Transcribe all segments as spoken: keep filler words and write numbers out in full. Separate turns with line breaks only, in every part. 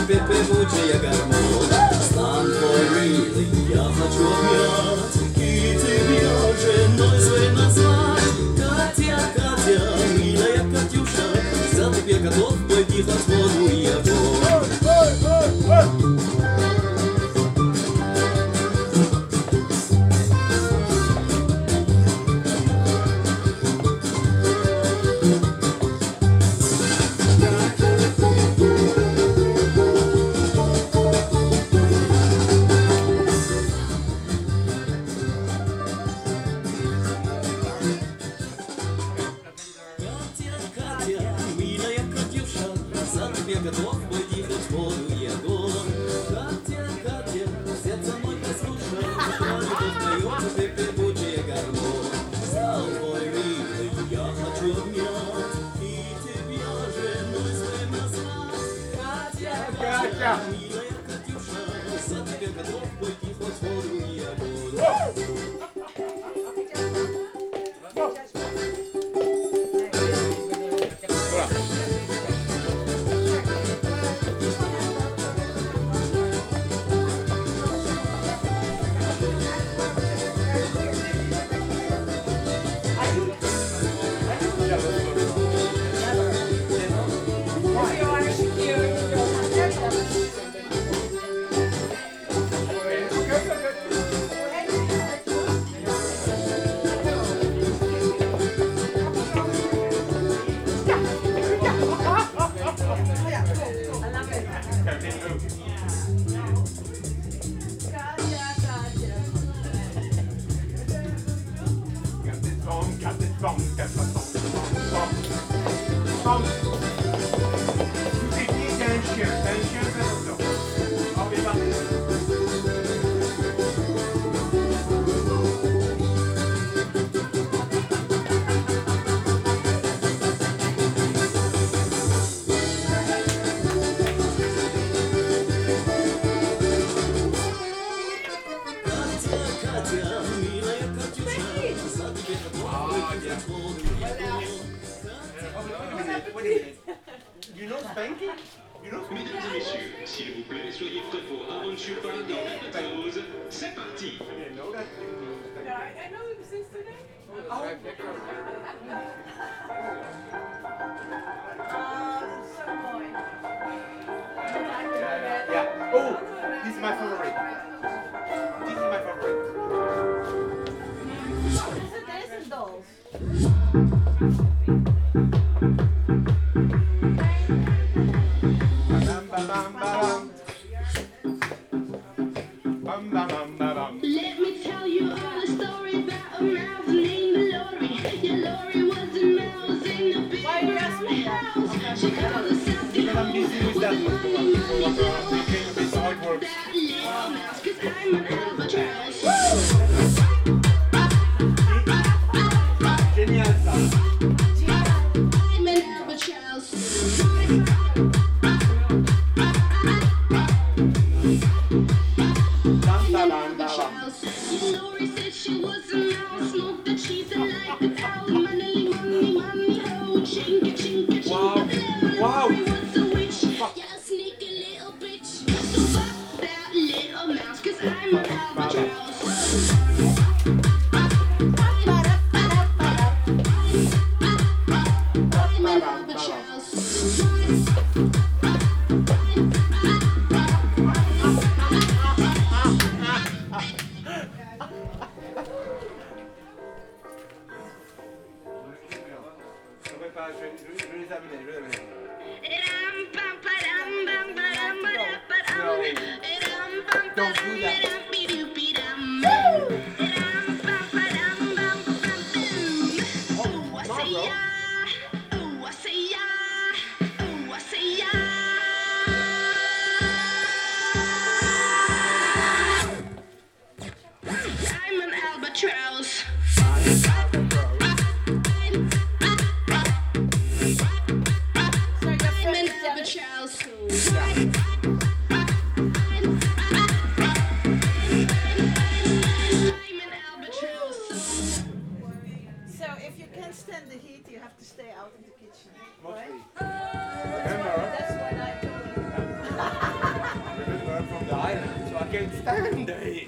тебе певучая гармония. Стан твой милый, я хочу обнять, и тебя женой своей назвать. Катя, Катя, милая Катюша, за тебе готов пойти под воду и огонь. Готов пойти хоть воду и огонь. Катя, Катя, сердце мой послушай, любовь твою ты певучая гармония. Стал мой милый, я хочу обнять, и тебя женой своей назвать. Катя, Катя, милая Катюша, за тебя готов пойти хоть воду и огонь.
can't stand it.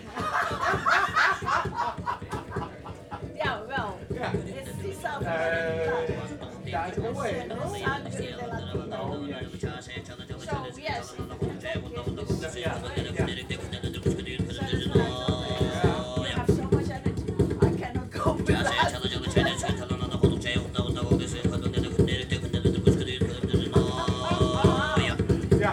Ja, wel.
Ja.
Is die zelf
Uh, that's the way.
Sangre de Latino.
Oh, yes.
So, yes, if you can take it, just
Yeah,
take it.
yeah.
You have so much energy. I cannot go with that.
Yeah.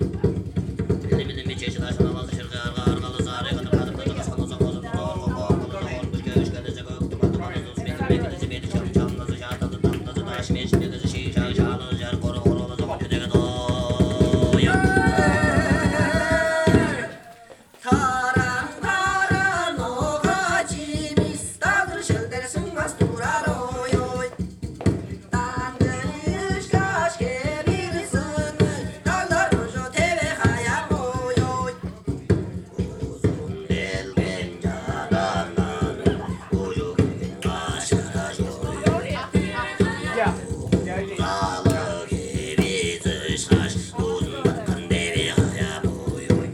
Taran taran oga cimis tadır şelder sıngas duraroyoy. Tangıyış kaşke bir sını dağlar rojo teve hayamoyoy. Uzun belgen yaranların ucu gün başına joyoy.
Yeah. Yeah, it is.
Dağlı gibi dışlaş uzun bakın devi hayamoyoy.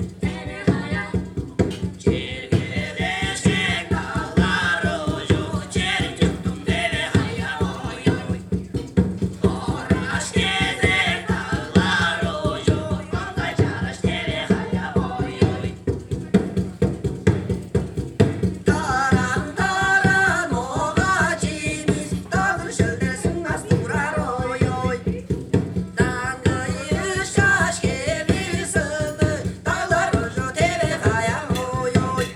Çirkeleşecek dağlar ucu çerim tuttum devi hayamoyoy. Horaş gezek dağlar ucu Vallahi çaraş devi hayamoyoy. Taran taran oga cimis dağdır şölder sıngas duraroyoy. Tangıyış kaşke bir sını dağlar rojo teve hayamoyoy.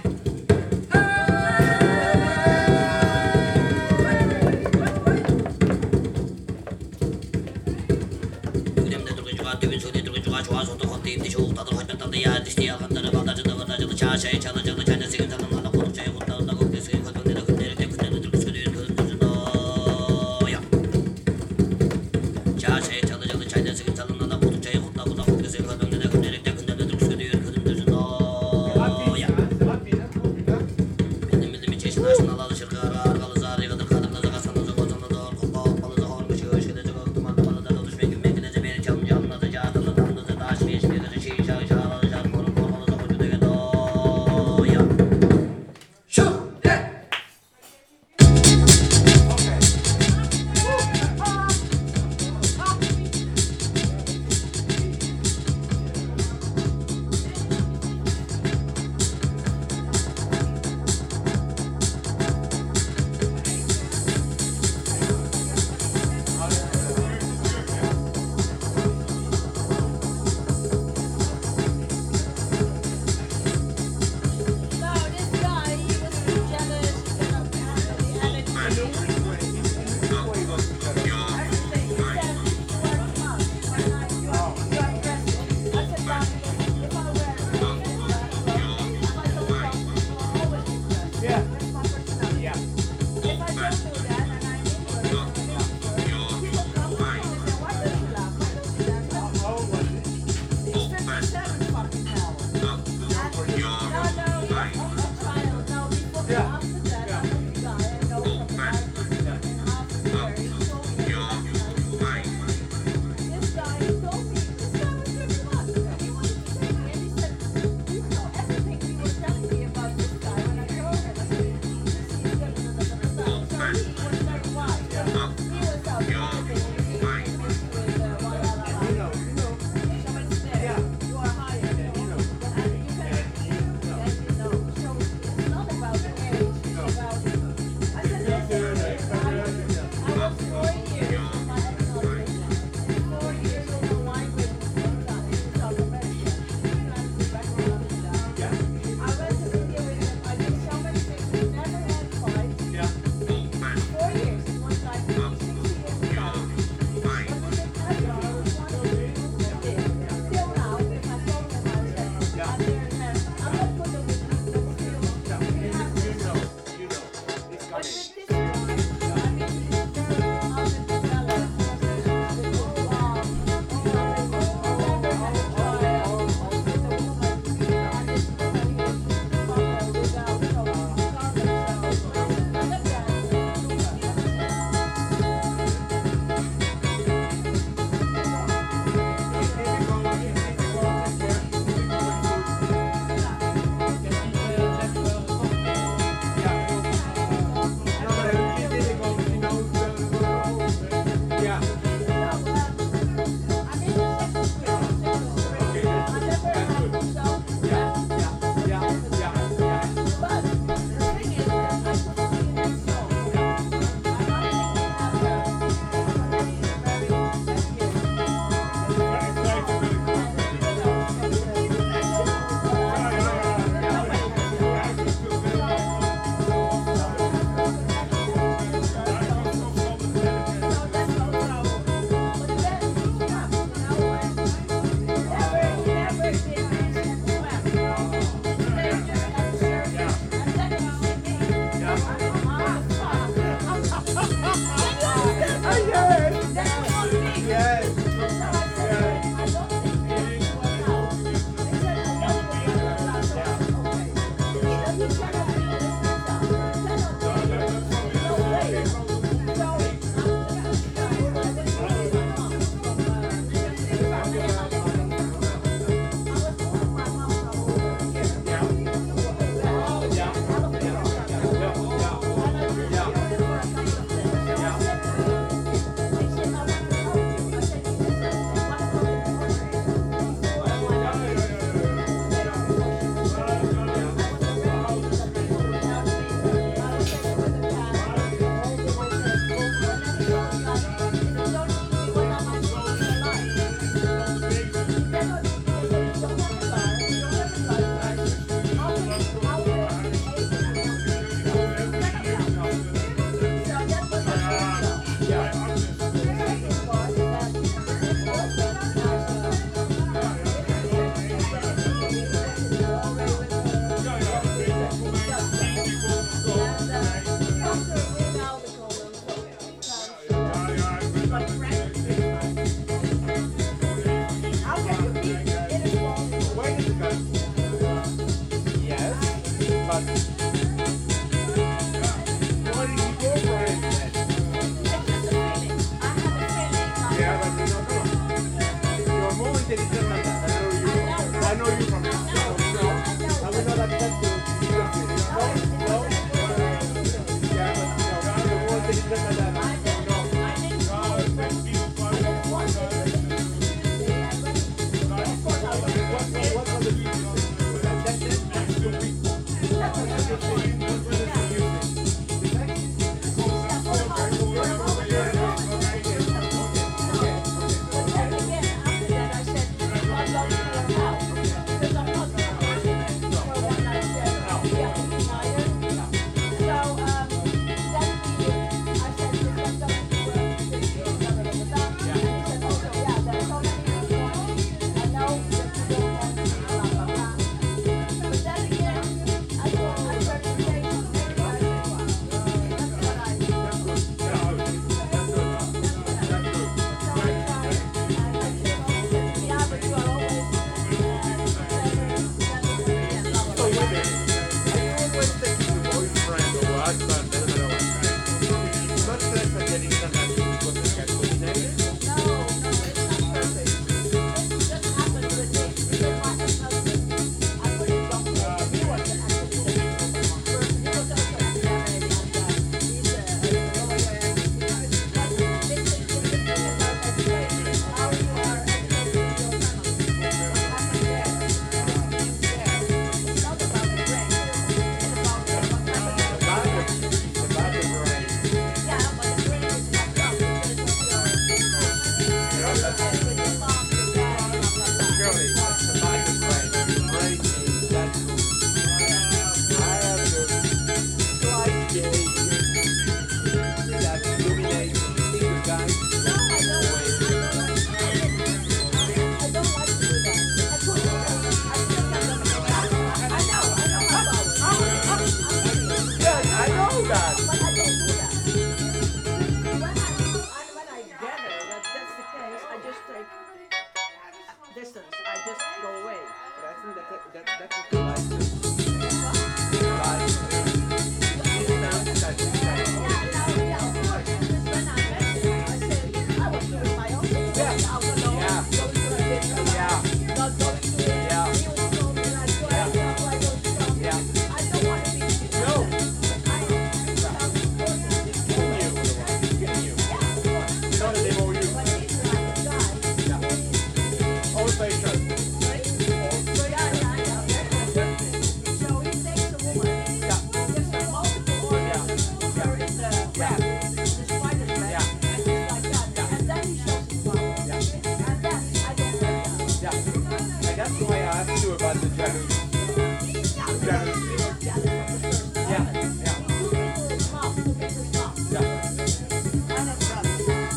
that, that, that's what you like to like to dance that you say.
Yeah, of course. When I met him, I said, I was doing my own thing.
Yeah.
Out alone,
Yeah.
going to a dinner,
Yeah.
not going to it.
Yeah.
He was told me like, why
Yeah.
don't why don't you come?
Yeah.
I don't want to be
No.
I am
Kill you. Kill you.
Yeah, of course.
Not a demo you.
But he's like a guy.
Yeah. Old fashioned.
Right? So yeah, yeah, yeah. That's perfect. So he takes a woman,
Yeah.
gives her multiple orders, puts her in the web, the spider's web,
Yeah.
and things like that. And then he shows his power.
Yeah.
And then I don't like that.
Yeah. And that's why I asked you about the jealous.
Yeah,
Jealous.
he was jealous from the first
Yeah.
moment.
Yeah.
Took me to his mom, took me to his mom.
Yeah.
And his brother.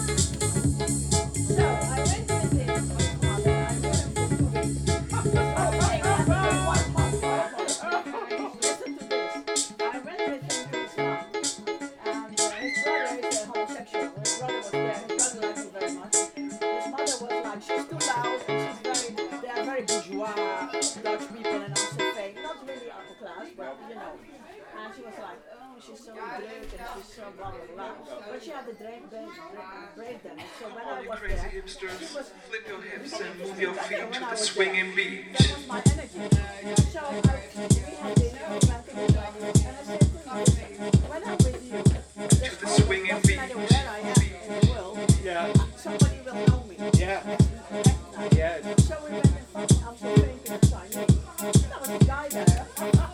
So I went with him to his mother. I knew him for two weeks. Oh, wait, one month, one month, one month. Listen to this. I went with him to his mom. And uh, his brother is a homosexual. His brother was there. His brother liked me very much. His mother was like, she's too loud and she's very, they are very bourgeois Dutch people and also fake. Not really upper class, but you know. And she was like, oh, she's so drunk and she's so blah blah blah. But she had a break, break, break then. So when I was
Crazy
there, she
hipsters,
was
flip your hips and move your feet to the
that
swinging beat.
was my energy. So I, we had dinner, we went to the club, and I said to him, listen, when I'm with you, there's
the
always,
swinging
doesn't
beat.
matter where I am in the world,
Yeah.
somebody will know me.
Yeah.
Recognize.
Yeah.
So we went in front of the train in the Chinese. There was a guy there.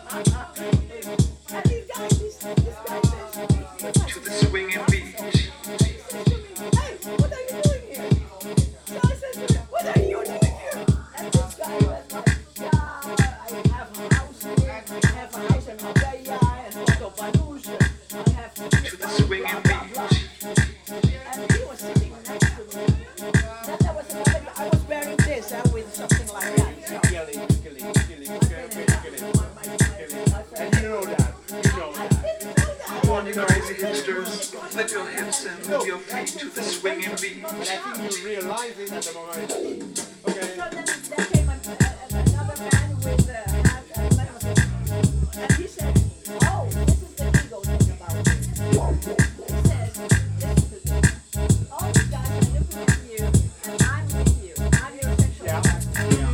And this guy, this, this guy says,
To the swinging beat.
hey, what are you doing here? So I said to him, what are you doing here? And this guy was like, yeah, I have a house here, I have a house in Marbella, and Porto Banús, I have
To the swinging beat.
and he was sitting next to me. Then there was another guy, I was wearing this, uh, with something like that. So,
Kill it. Kill it. Kill it. Kill it. Kill it.
my, my, my, my
And you know that. You know
I
that.
didn't know that.
Come on, you crazy hipsters, flip your hips and move your feet to the swinging beat.
But I think you realize it at the moment. Okay.
So then there came a, a, another man with a hat and mask. And he said, oh, this is the ego thing about me. He says, listen to this. All these guys are looking at you, and I'm with you. I'm your sexual
Yeah.
partner.
Yeah.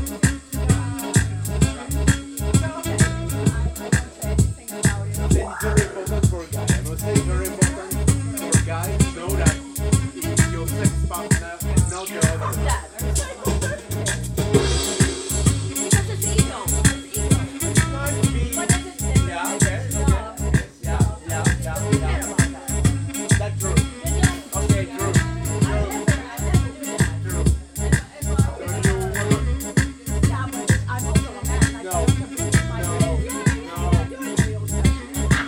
So, okay, I, I don't say anything about it.
It's very important for a guy. I must say it's very important for a guy to know that it's your sex partner and not your other.
That. It's like a certain because it's ego. It's ego.
Might be.
But it's, it's,
Yeah,
it's
okay,
love. It's
Yeah,
love.
yeah, yeah,
Forget
yeah.
about that.
That's true.
You know,
Okay, true.
I never, I never do that.
True.
And if I
Are
was-
you a woman?
yeah, but I'm also a man. I
No.
can't compete with my
No.
friend. Yeah, yeah,
No.
yeah, you're a real sexual.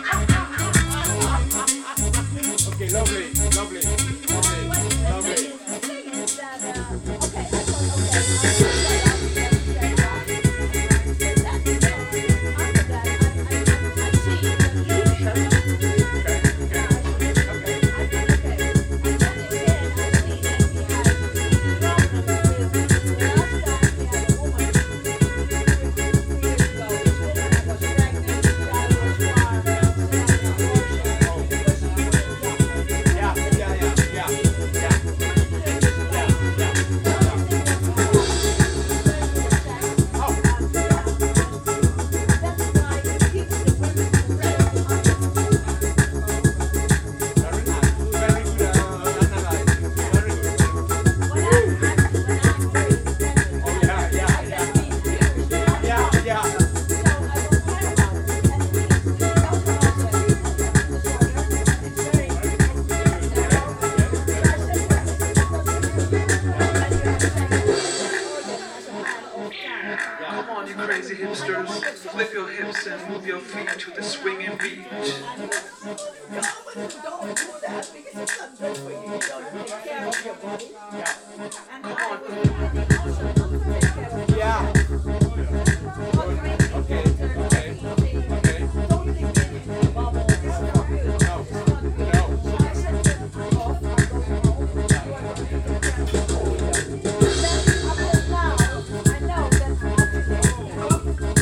Okay, lovely, lovely, lovely,
But
lovely.
the thing is- the thing is that, uh, okay, I thought, okay, I thought that I would get to say that. But then, you know, after that, I, I, I see that he is
Okay, okay, okay.
I thought, okay. And then again, I see that he has problems with the last time he had a woman two years ago. This woman was pregnant, the child was born, and they had an abortion because he wouldn't get
Yeah, yeah, yeah, yeah, yeah, very nice, very good uh, analysis, very good. Oh, yeah, yeah, yeah, yeah, yeah.
Come on, you crazy hipsters, flip your hips and move your feet to the swinging beat.
Don't do that because it's not good for you. You don't take care of your body. And I will also not take care of your
Yeah. Okay, okay, okay.
Don't think in the bubble. It's not good. It's not good.
No.
So I said to him, I'm off. I'm going home. You are not taking care of your body. Then up till now, I know that I have to take care of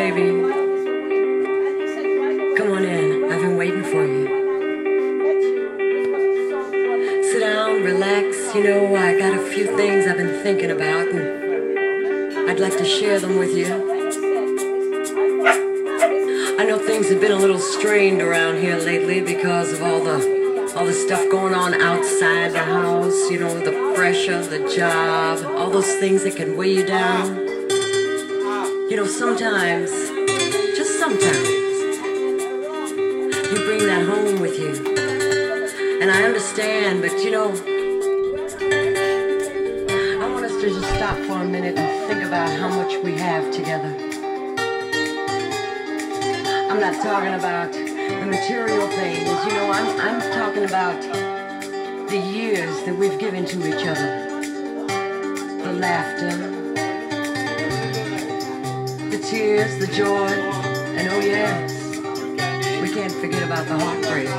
baby. Come on in. I've been waiting for you. Sit down, relax. You know, I got a few things I've been thinking about, and I'd like to share them with you. I know things have been a little strained around here lately because of all the all the stuff going on outside the house, you know, the pressure, the job, all those things that can weigh you down. You know, sometimes, just sometimes, you bring that home with you. And I understand, but you know, I want us to just stop for a minute and think about how much we have together. I'm not talking about the material things, you know, I'm, I'm talking about the years that we've given to each other. The laughter, the tears, the joy, and oh yes, we can't forget about the heartbreak.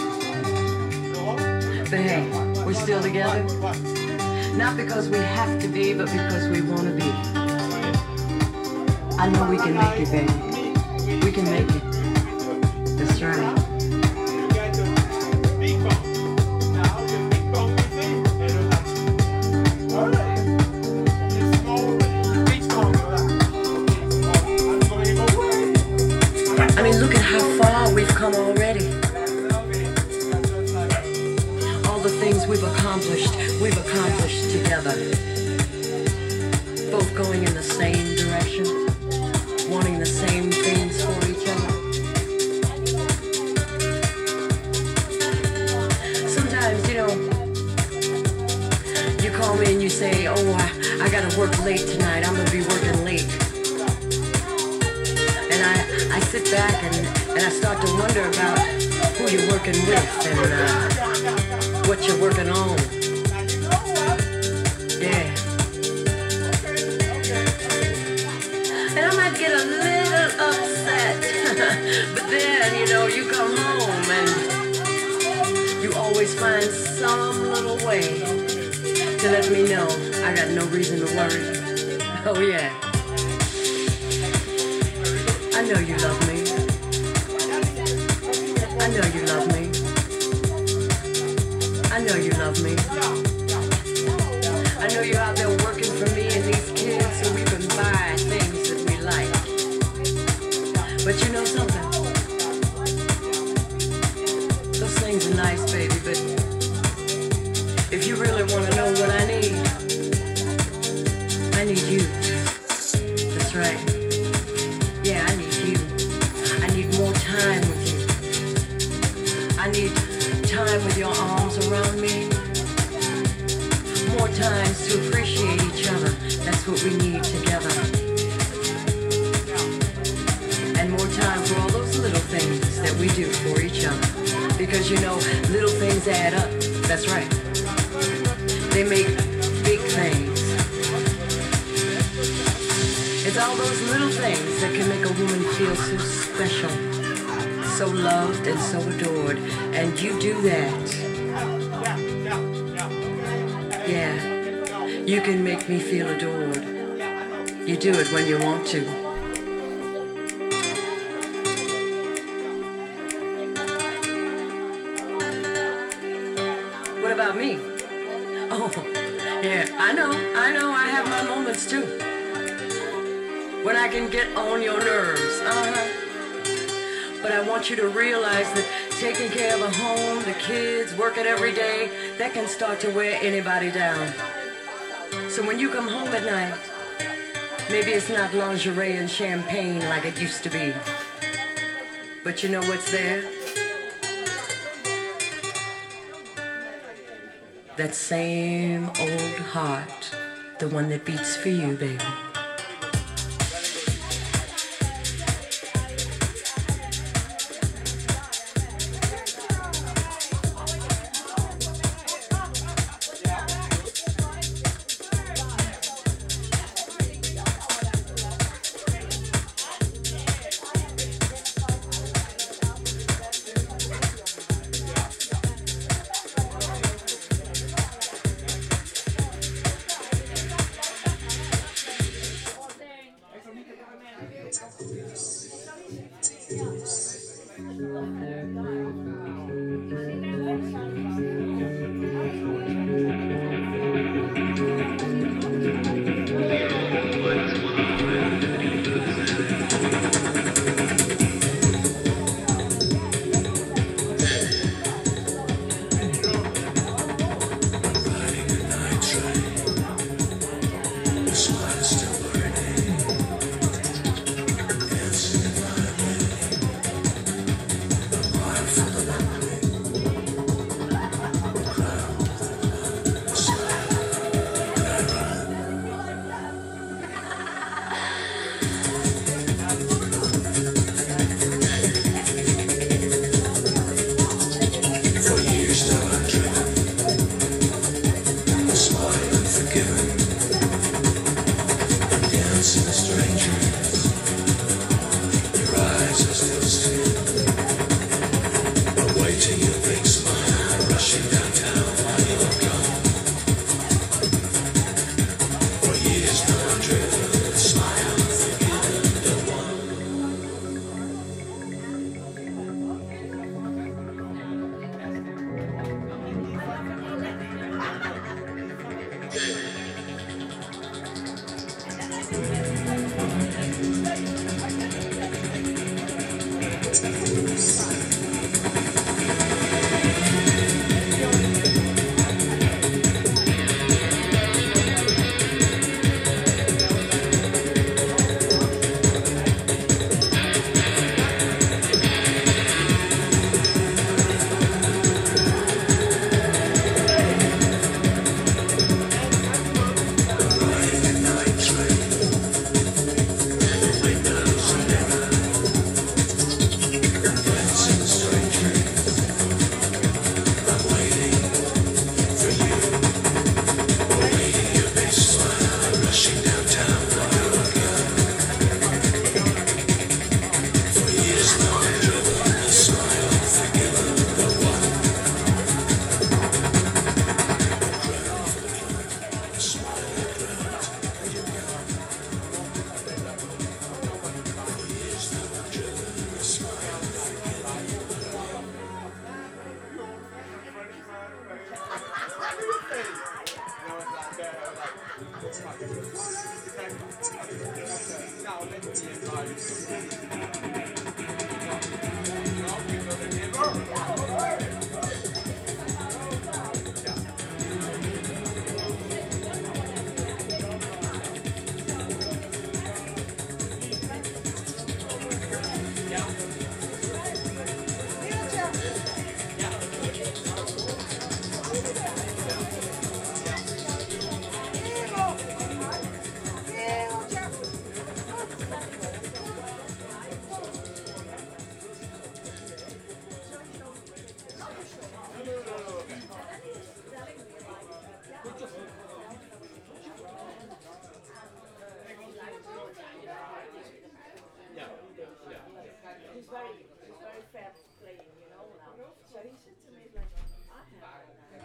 But hey, we're still together. Not because we have to be, but because we want to be. I know we can make it, baby. We can make it. That's right. I mean, look at how far we've come already. All the things we've accomplished, we've accomplished together. Both going in the same direction, wanting the same things for each other. Sometimes, you know, you call me and you say, oh, I, I gotta work late tonight, I'm gonna be working late. And I, I sit back and, and I start to wonder about who you're working with and uh, what you're working on. Yeah. And I might get a little upset, but then, you know, you come home and you always find some little way to let me know I got no reason to worry. Oh yeah. I know you love me. I know you love me. I know you love me. I know you're out there working for me and these kids so we can buy things that we like. But you know something? Those things are nice, baby, but if you really want to know what I need, I need you. That's right. Yeah, I need you. I need more time with you. I need time with your arms around me. More times to appreciate each other. That's what we need together. And more time for all those little things that we do for each other. Because you know, little things add up. That's right. They make big things. It's all those little things that can make a woman feel so special, so loved and so adored. And you do that. Yeah, you can make me feel adored. You do it when you want to. What about me? Oh, yeah, I know, I know, I have my moments too. When I can get on your nerves, uh-huh. But I want you to realize that taking care of a home, the kids, working every day, that can start to wear anybody down. So when you come home at night, maybe it's not lingerie and champagne like it used to be. But you know what's there? That same old heart, the one that beats for you, baby.
He's very, he's very fair playing, you know, now. So he said to me, like, I have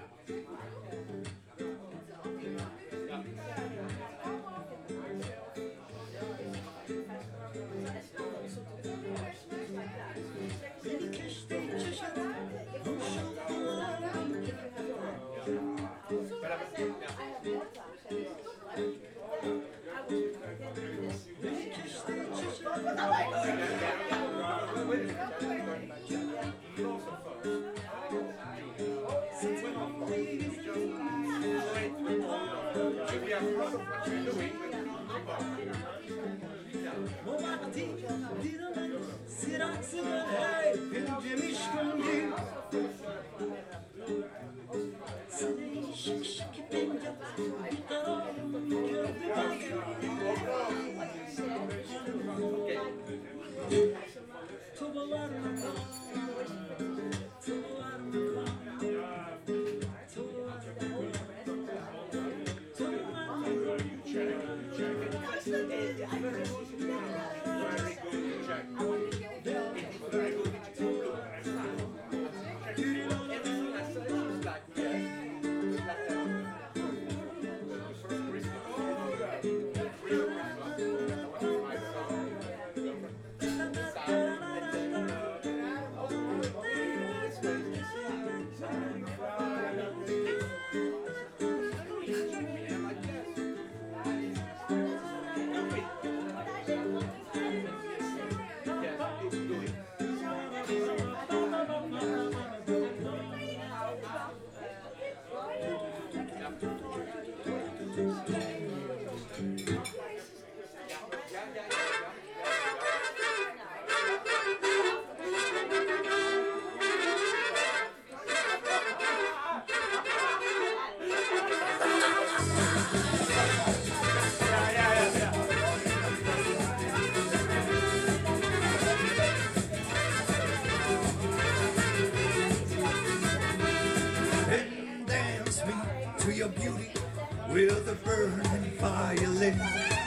with a burning violin,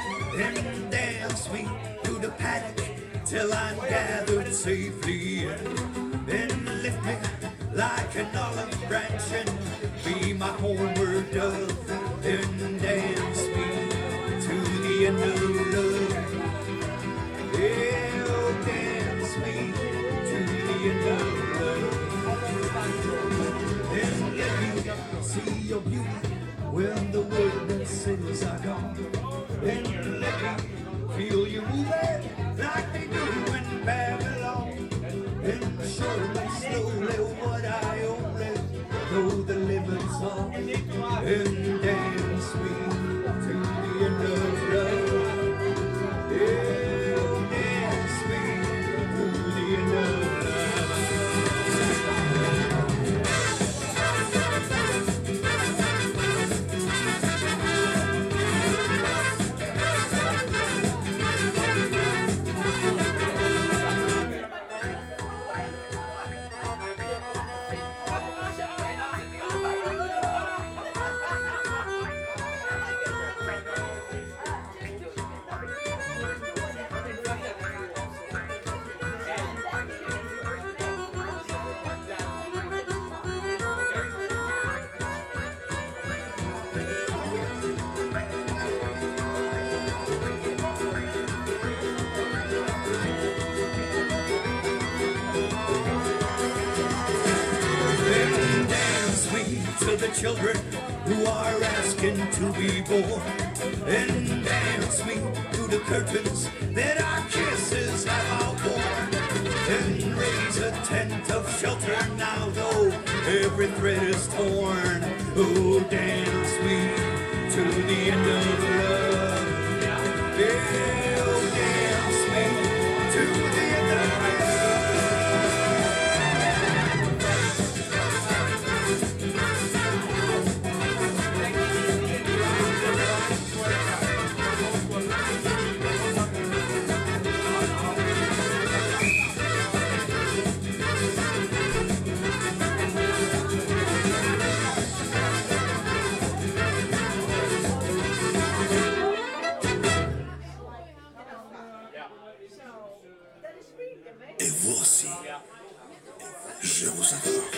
and dance me through the paddock till I'm gathered safely in. Then lift me like an olive branch and be my homeward dove. Then dance me to the end of love. Yeah, oh, dance me to the end of love. Then let me see your beauty when the woodland cities are gone. Then let me feel you moving like they do in Babylon. Then the children who are asking to be born. And dance me through the curtains that our kisses have outworn. And raise a tent of shelter now, though every thread is torn. Oh, dance me to the end of love. Yeah, oh, dance me to the end of love.
Et
vous aussi, je vous adore.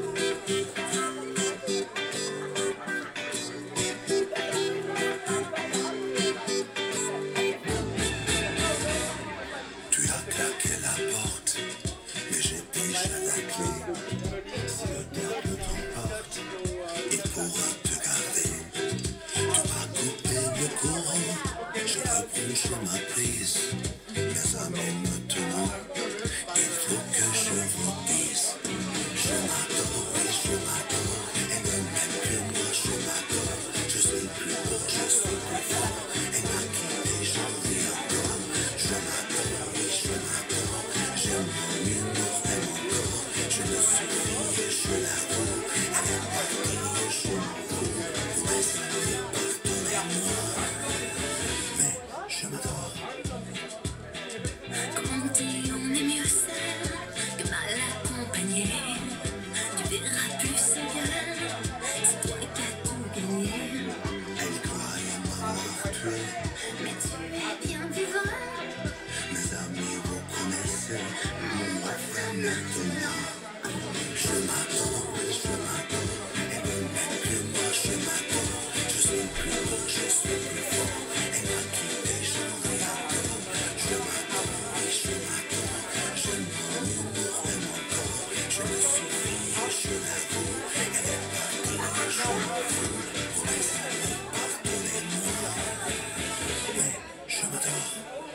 Tu as claqué la porte, mais j'ai déjà la clé. Si le diable t'emporte, il pourra te garder. Tu m'as coupé le courant, je reprends ma prise. Mes amis me tenant, il faut que je vous dise. Je m'adore, oui, je m'adore. Et le même que moi, je m'adore. Je suis plus beau, je suis plus fort. Elle m'a quitté, j'en vis encore. Je m'adore, oui, je m'adore. J'aime mon humour et mon corps. Je me souris et je l'avoue. Elle est partie et je m'en fous. Vous m'essayez, pardonnez-moi. Mais je m'adore.
Comme on dit, on est mieux seul que mal accompagné. Tu verras plus c'est bien, c'est toi qui as tout gagné.
Elle croyait m'avoir tué.
Mais tu es bien vivant.
Mes amis, vous connaissez mon refrain maintenant. Je m'adore, je m'adore. Et le même que moi, je m'adore. Je suis plus beau, je suis plus fort. Elle m'a quitté, j'en vis encore. Je m'adore, oui, je m'adore. J'aime mon humour et mon corps. Je me souris et je l'avoue. Elle est partie et je m'en fous. Pour mes amis, pardonnez-moi. Mais je m'adore.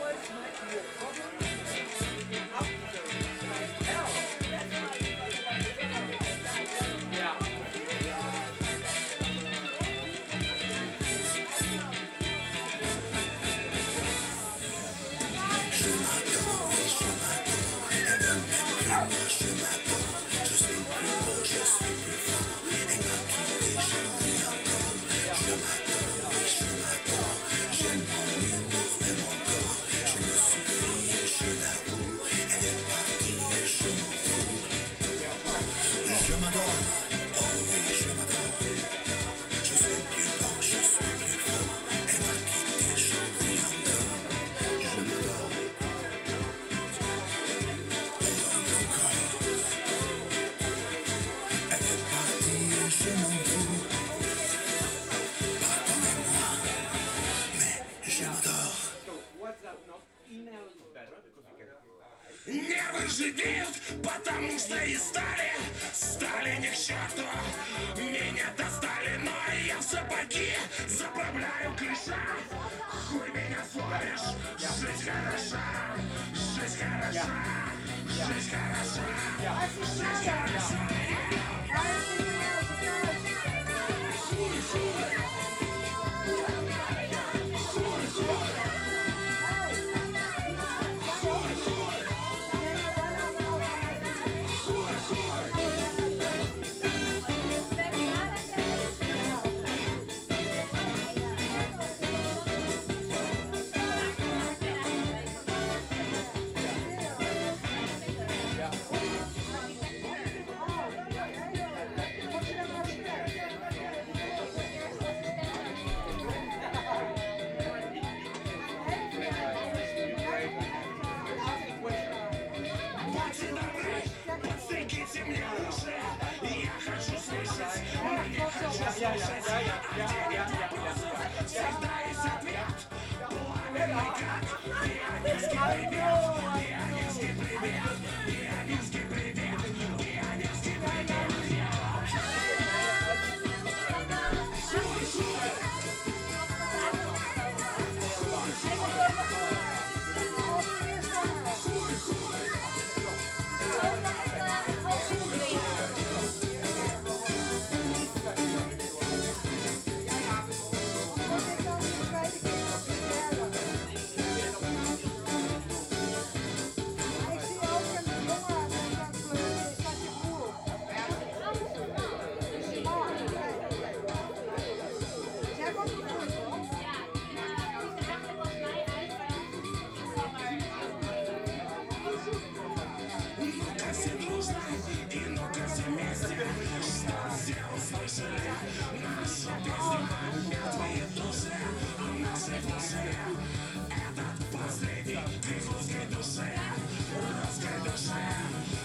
Je m'adore, oui, je m'adore. Et le même que moi, je m'adore. Je suis plus beau, je suis plus fort. Elle m'a quitté, j'en vis encore. Je m'adore, oui, je m'adore. J'aime mon humour et mon corps. Je me souris et je l'avoue. Elle est partie et je m'en fous. Je m'adore, oh oui, je m'adore. Je suis plus beau, je suis plus fort. Elle m'a quitté, j'en vis encore. Je m'adore. Elle est partie et je m'en fous. Pardonnez-moi, mais je m'adore. Нервы живеют, потому что и стали, стали не к черту. Меня достали, но я в сапоги заправляю клиша. Хуй меня словишь, жизнь хороша, жизнь хороша, жизнь хороша, жизнь хороша.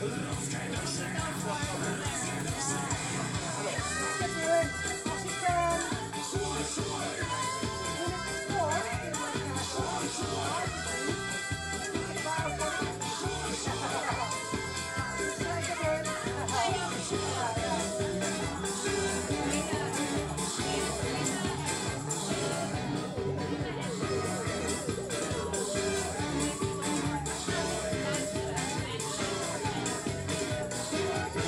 Thank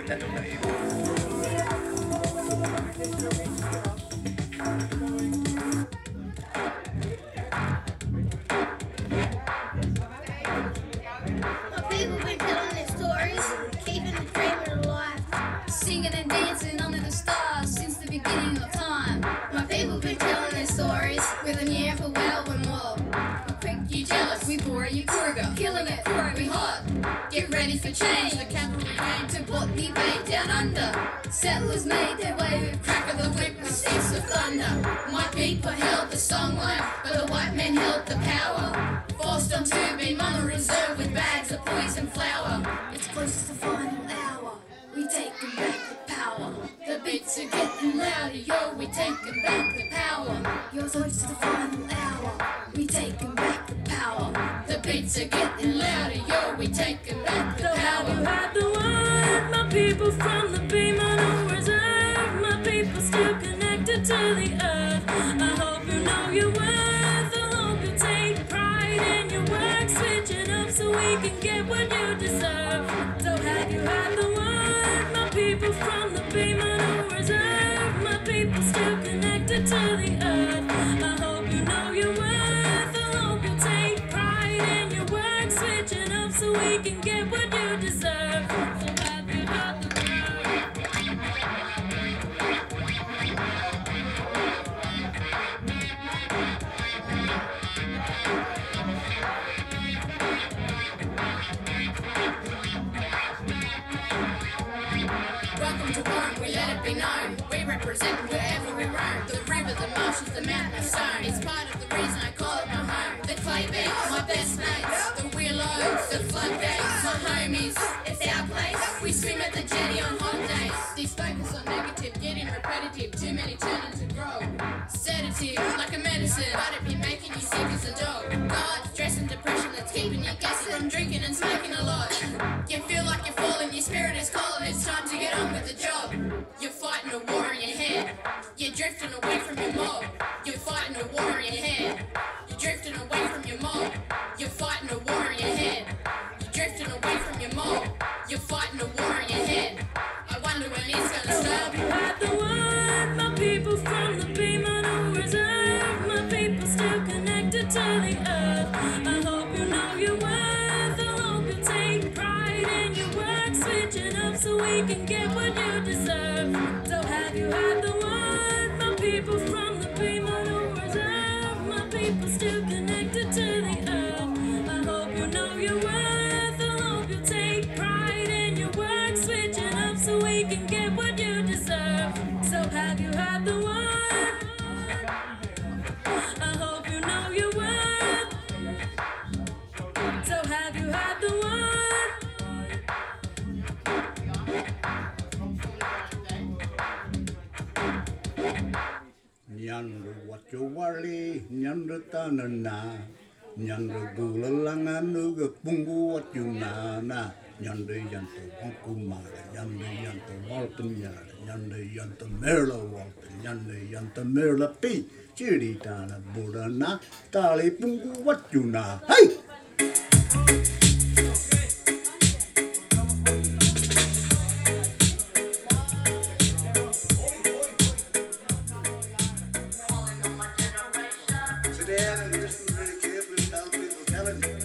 My people been telling their stories, keeping the dream alive. Singing and dancing under the stars since the beginning of time. My people been telling their stories with a yeah for well and more. We quick, you jealous, we bore you Kruger. Killing it, we hot. Get ready for change. The cavalry came to put the bay down under. Settlers made their way with crack of the whip with sticks of thunder. My people held the songline, but the white men held the power. Forced on to be mama reserved with bags of poison flour. It's close to the final hour. We taking back the power. The beats are getting louder, yo. We taking back the power. You're close to the final hour. We taking back the power. The beats are getting louder, yo. We taking back the
So have you
power.
had the word? My people from the Beeman Reserve. My people still connected to the earth. I hope you know your worth. I hope you take pride in your work. Switching up so we can get what you deserve. So have you had the word? My people from the Beeman Reserve. My people still connected to the earth. I hope you know your worth. I hope you take pride in your work. Switching up so we can get what you deserve. So have you had the
Welcome to Warren, we let it be known. We represent wherever we roam. The river, the marshes, the mountain and stone. It's part of the reason I call it my home. The clay beach, my best mates. The willows, the floodgates, my homies. It's our place. We swim at the jetty on holidays. These focus on negative, getting repetitive. Too many turning to grow. Sedative, like a medicine, but it be making you sick as a dog. God, stress and depression that's keeping you gassy from drinking and smoking a lot. You feel like you're falling, your spirit is calling. It's time to get on with the job. You're fighting a war in your head. You're drifting away from your mob. You're fighting a war in your head. You're drifting away from your mob. You're fighting a war in your head. You're drifting away from your mob. You're fighting a war in your head. I wonder when it's gonna stop.
you had the word? My people from the Beeman Reserve. My people still connected to the earth. I hope you know your worth. I hope you take pride in your work. Switching up so we can get what you deserve. So have you had the word? My people from the Beeman Reserve. My people still connected to the earth. I hope you know your worth. I hope you take pride in your work. Switching up so we can get what you deserve. So have you had the word? I hope you know your worth. So have you had the word?
Nyandru wachowali, nyandru tanana, nyandru gulalangan nuga pungu wachunana, nyandru yanto wankumara, nyandru yanto walpanyara, nyandru yanto merla walpa, nyandru yanto merla pi, chiritana burana, tali pungu wachuna. Hey! Sit down and listen really carefully to how people telling you.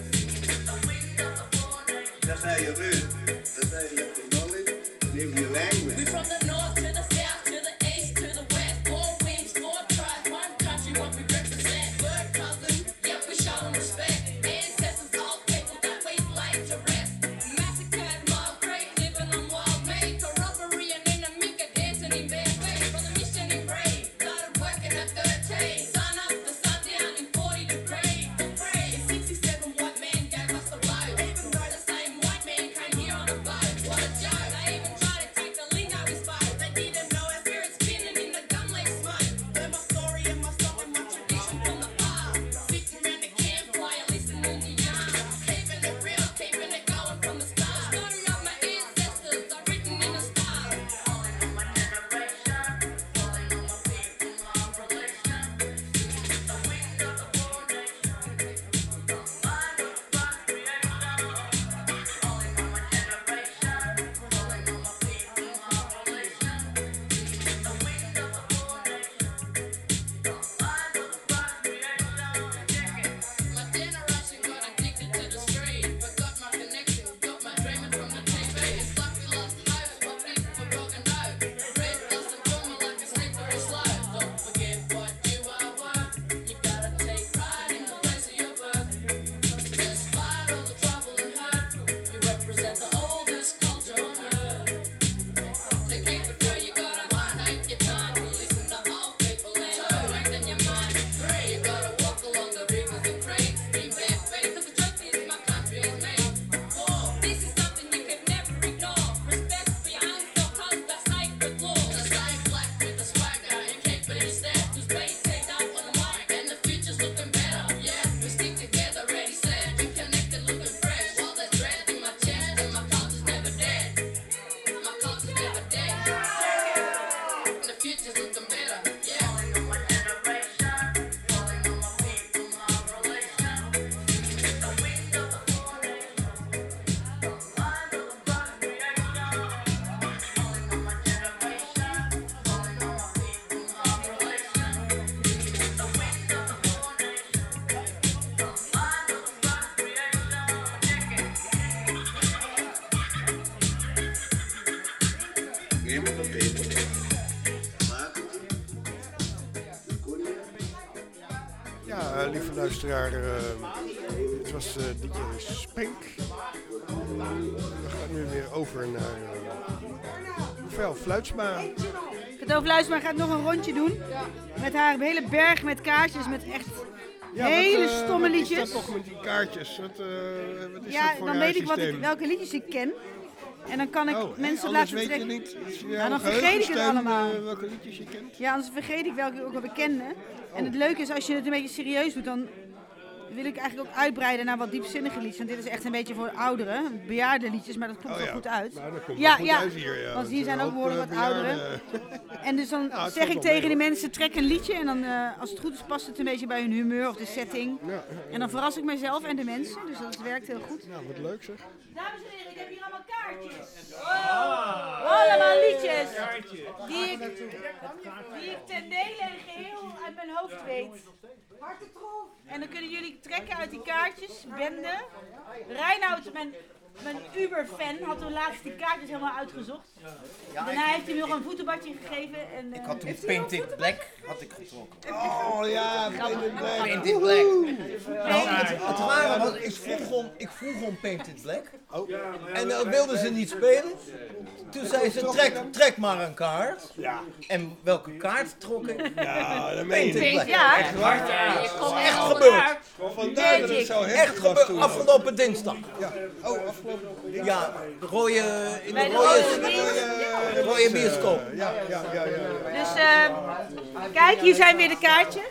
That's how you live. That's how you have to knowledge, live your language.
We from the north to the south to the east to the west. Four wings, four tribes, one country, what we represent. Word cousin, yeah, we show them respect. Ancestors, all people that we laid to rest. Massacred, mob, great, living on wild made. Corroboree and enemy, dancing in bare feet. From the mission in brave, started working at thirteen. Sun up, the sun down in forty degrees. In sixty-seven, white man gave us the blow. Even though the same white man came here on a boat. What a joke. They even tried to take the link
name of the paper.
Ja, lieve luisteraar, uh, het was uh, D J Spank. We gaan nu weer over naar uh, Vel Fluitsma.
Cato Fluitsma gaat nog een rondje doen. Met haar hele berg met kaartjes, met echt
ja,
hele
wat, uh,
stomme
wat
liedjes.
Wat is dat toch met die kaartjes? Wat, uh, wat is
ja,
dat voor
dan
raar
weet ik wat
systeem?
ik, welke liedjes ik ken. En dan kan ik
oh,
mensen
anders
laten
weet
trekken.
Je niet, is
ja, dan vergeet ik het allemaal.
Uh, welke liedjes je kent?
Ja, anders vergeet ik welke ik ook wel kende. Oh. En het leuke is, als je het een beetje serieus doet, dan wil ik eigenlijk ook uitbreiden naar wat diepzinnige liedjes. Want dit is echt een beetje voor ouderen, bejaarde liedjes, maar dat komt
oh,
wel
ja.
goed uit.
Nou, dat komt
ja,
wel goed
ja.
uit hier, ja.
Want hier zijn ook behoorlijk wat ouderen. En dus dan
nou,
zeg ik tegen die mensen, trek een liedje. En dan, uh, als het goed is, past het een beetje bij hun humeur of de setting.
Ja, ja,
en dan verras ik mezelf en de mensen. Dus dat werkt heel goed.
Nou, wat leuk zeg.
Dames en heren, ik heb hier allemaal kaartjes. Oh. Allemaal liedjes. Die ik, die ik ten dele en geheel uit mijn hoofd weet. En dan kunnen jullie trekken uit die kaartjes. Bende. Reinoud, mijn, mijn Uber-fan, had toen laatst die kaartjes helemaal uitgezocht. Ja, daarna heeft hij me nog een voetenbadje gegeven. En, uh,
ik had toen Painted Black had ik getrokken.
Oh ja, Painted Black.
Painted Black. Nou, het, het waren, want ik vroeg om, ik vroeg om Painted Black. Oh. En dan uh, wilden ze niet spelen. Toen zei ze, trek, trek maar een kaart.
Ja.
En welke kaart trok ik?
Ja, dat meen je
niet.
Ja,
echt waar.
Ja,
dat is echt gebeurd.
Vandaar dat het zo
echt gebeurd.
toen.
Afgelopen dinsdag.
Ja. Oh, afgelopen dinsdag.
Ja, de rode, in de
Bij de
rode,
rode,
de rode bioscoop.
Ja, ja, ja, ja.
Dus uh, kijk, hier zijn weer de kaartjes.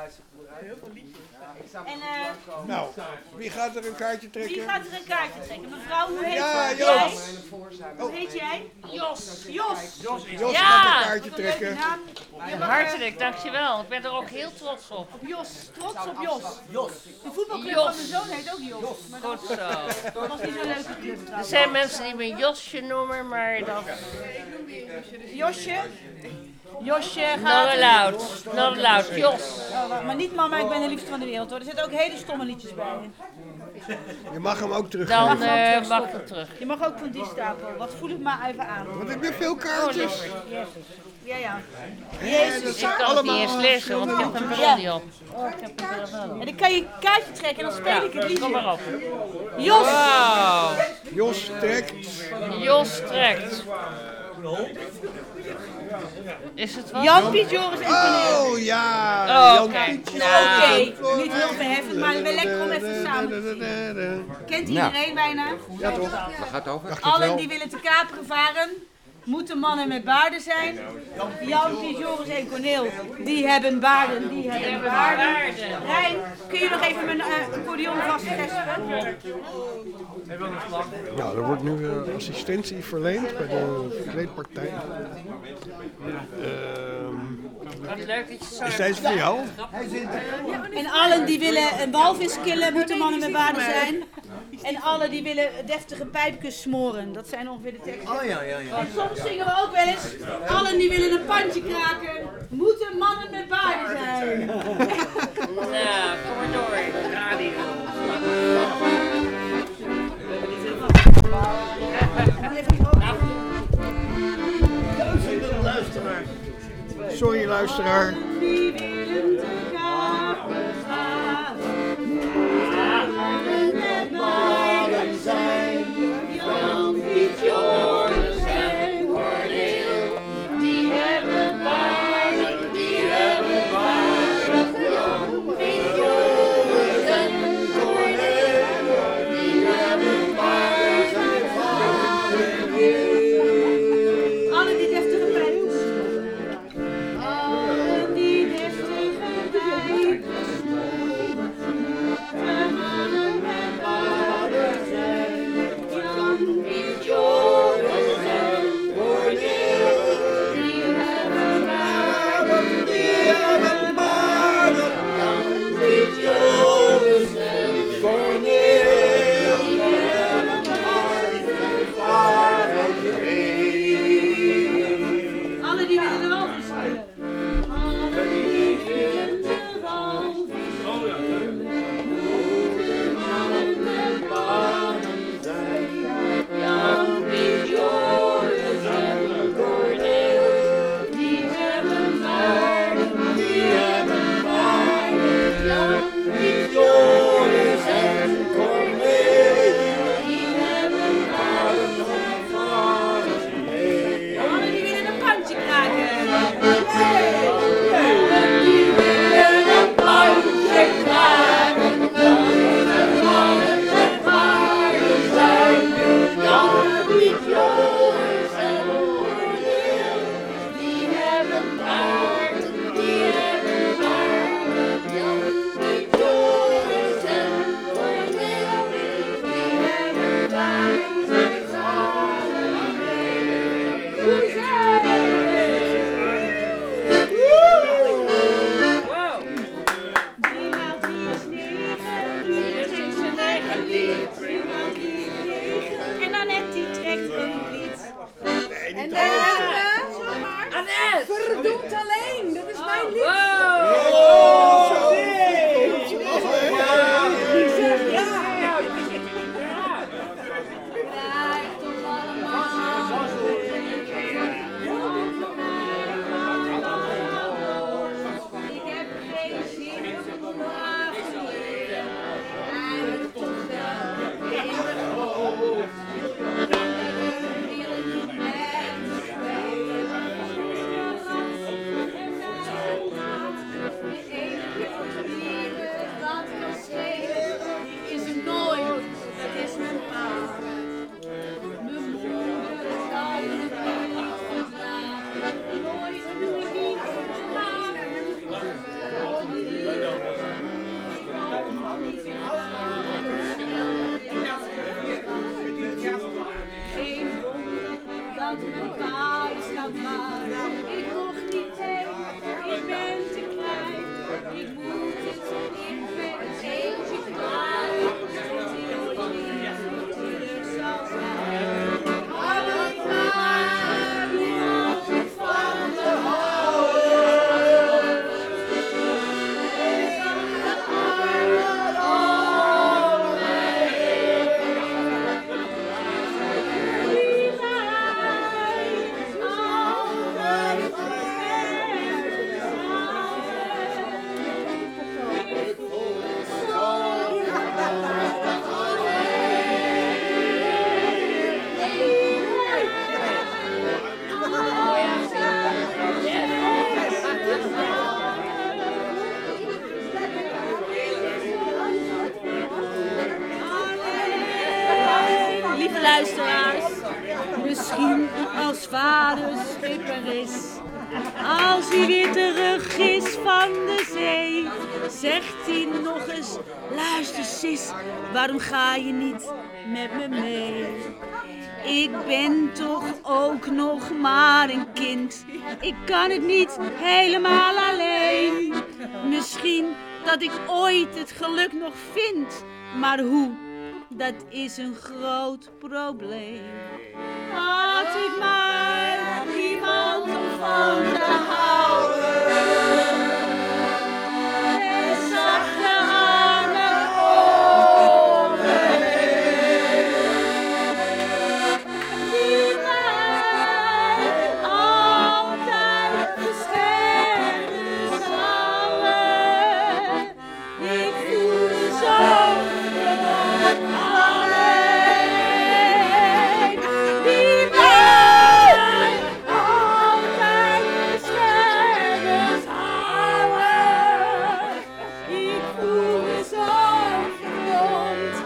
En, uh,
nou, wie gaat er een kaartje trekken?
Wie gaat er een kaartje trekken? Mevrouw, hoe heet
ja,
jij?
Jos.
Hoe heet jij?
Jos.
Jos.
Jos, Jos
ja.
gaat een kaartje trekken.
Hartelijk, dankjewel. Ik ben er ook heel trots op.
Op Jos. Trots op Jos.
Jos.
De voetbalclub
Jos.
van mijn zoon heet ook Jos. Jos. Maar
Goed zo.
Dat was niet zo'n leuke club
Er
trouwens.
zijn mensen die me Josje noemen, maar dat...
Josje. Josje gaat...
Not allowed. Not allowed. Jos.
Oh, maar niet mama, ik ben de liefste van de wereld hoor. Er zitten ook hele stomme liedjes bij.
Je mag hem ook terug.
Dan uh, mag ik terug.
Je mag ook van die stapel. Wat voel ik maar even aan.
Want ik heb veel kaartjes.
Ja, ja.
Jezus. Ik kan het niet eens lezen, want ik heb een bril niet op. Oh, ik heb een bril op.
En dan kan je een kaartje trekken en dan speel ik het liedje.
Kom maar op.
Jos!
Wow.
Jos trekt.
Jos trekt. Is het wat?
Jan Piet, Joris en Cornel.
Oh ja.
Oh,
Jan
oké.
Piet,
Nou,
Joris.
oké. Niet heel verheffend, maar wel lekker om even samen te zingen. Kent iedereen bijna?
Ja toch?
Waar gaat het over?
Allen die willen te kaperen varen, moeten mannen met baarden zijn. Jan, Piet, Joris en Corneel, die hebben baarden, die hebben baarden. Rijn, kun je nog even mijn uh, accordeon vastgespelen?
Ja, er wordt nu uh, assistentie verleend bij de verkleedpartij. Uh,
Wat leuk dat je zo...
is deze voor jou?
En allen die willen een walvis killen, moeten mannen met baarden zijn. En allen die willen deftige pijpjes smoren. Dat zijn ongeveer de teksten.
Oh ja, ja, ja.
En soms zingen we ook wel eens, allen die willen een pandje kraken, moeten mannen met baarden zijn.
Nou, kom maar door. Radio.
Sorry luisteraar.
Wie willen te kaperen gaan, mannen met baarden zijn. Jan, Piet, Joris en Corneel, die hebben baarden, die hebben baarden. Jan, Piet, Joris en Corneel, die hebben baarden van alle die deftige pijpjes. Allen die deftige dat mijn pa is gaan varen. Ik mocht niet heen, ik ben te klein. Ik moet het in het eentje klaren. Tot die ooit weer terug zal zijn. Had ik maar niemand van te houden. Ik had de armen om me heen. Die mij altijd Lieve luisteraars, misschien als vader schipper is, als hij weer terug is van de zee, zegt hij nog eens, luister sis, waarom ga je niet met me mee? Ik ben toch ook nog maar een kind, ik kan het niet helemaal alleen. Misschien dat ik ooit het geluk nog vind, maar hoe? Dat is een groot probleem. Had ik maar iemand om van te houden. En zachte armen om me heen. Die mij altijd beschermen zouden. Ik voel me zo alleen. Die mij altijd beschermen zouden. Ik voel me zo verdomd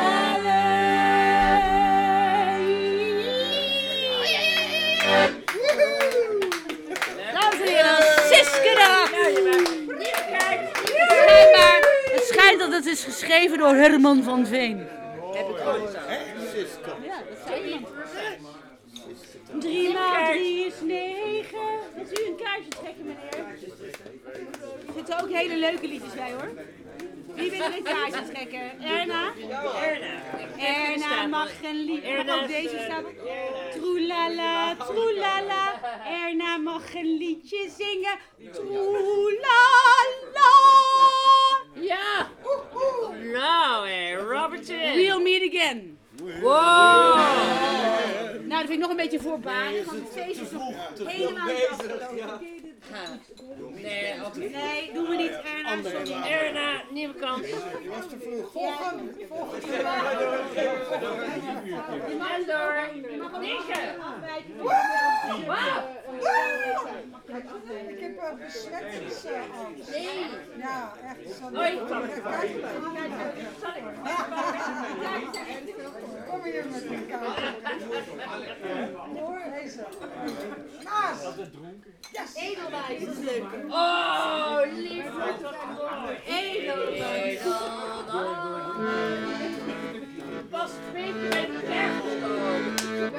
alleen. Dames en heren, Siske Raak. Schijnbaar, het schijnt dat het is geschreven door Herman van Veen. Heb ik gehoord. Ja, dat zei iemand. Drie maal drie is negen. Wilt u een kaartje trekken, meneer? Er zitten ook hele leuke liedjes bij, hoor. Wie wil er een kaartje trekken? Erna? Erna. Erna mag een liedje. Mag ook deze staan? Troelala, troelala. Erna mag een liedje zingen. Troelala. Ja. Nou, hé, Robertson. We'll meet again. Wow. Nou, dat vind ik nog een beetje voorbarig, want het feest is nog helemaal niet afgelopen. Nee, nee, doen we niet, Erna. Sorry. Erna, nieuwe kans. Je was te vroeg. Volgende. Volgende. Je mag door. Je mag negen. Wauw.
Ik heb een besmettingsangst.
Nee.
Ja, echt.
Hoi.
Kom hier met een kaart. Hoor, deze. Naast. Yes.
Edelwijs, dat is leuk. Oh, lief. Edelwijs. Pas twee keer bij de kerstboom.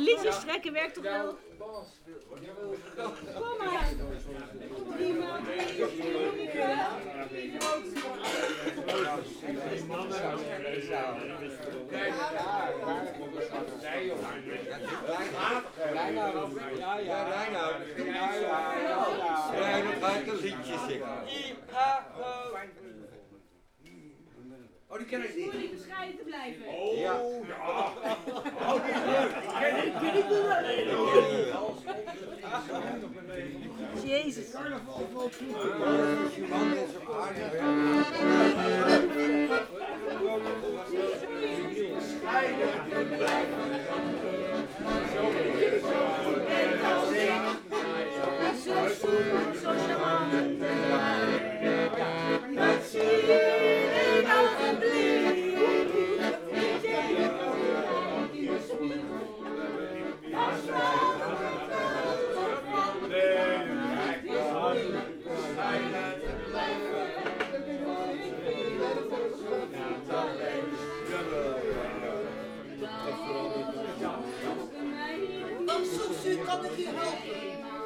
liedjes trekken werkt toch wel? Kom maar. Drie maal drie,
Ja, ja, Reinoud. Ja, ja, ja. Reinoud gaat een liedje zingen.
Oh, die ken ik niet. Het is moeilijk bescheiden te blijven.
Oh, ja.
Oh, die is leuk. Ken ik, ken ik wel. Jezus. Carnaval valt vroeger.
Man is op aarde.
Bescheiden blijven. En als ik zo stoer, zo charmant en dat zie ik alsjeblieft. Ik denk dat ik in de spiegel was wel
Oh, Soesie, kan ik je helpen?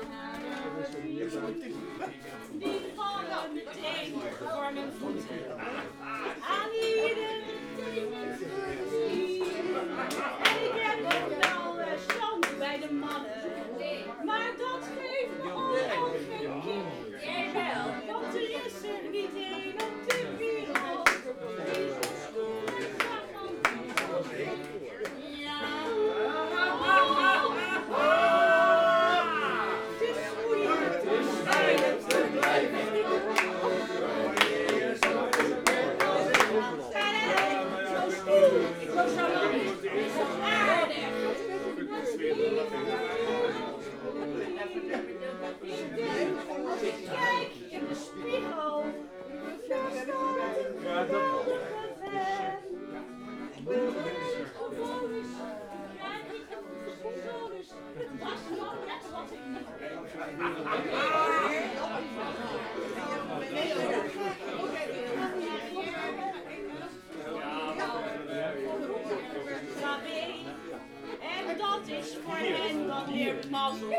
Die vallen meteen voor mijn voeten. Aan ieder meteen een plezier. En ik heb ook wel uh, stand bij de mannen. Maar dat geeft me al geen kick. Jij wel, want er is er niet één op de wereld die zo stoer en charmant is. Ja. Het is moeilijk te scheiden te blijven. Zo stoer, zo charmant, zo aardig. Ik denk, als ik kijk in de spiegel, dan staat ik geweldige fan. Ik ben gewoon eens, kijk ik gewoon eens, het was nou net wat ik niet en dat is voor hen wat meer mazzel.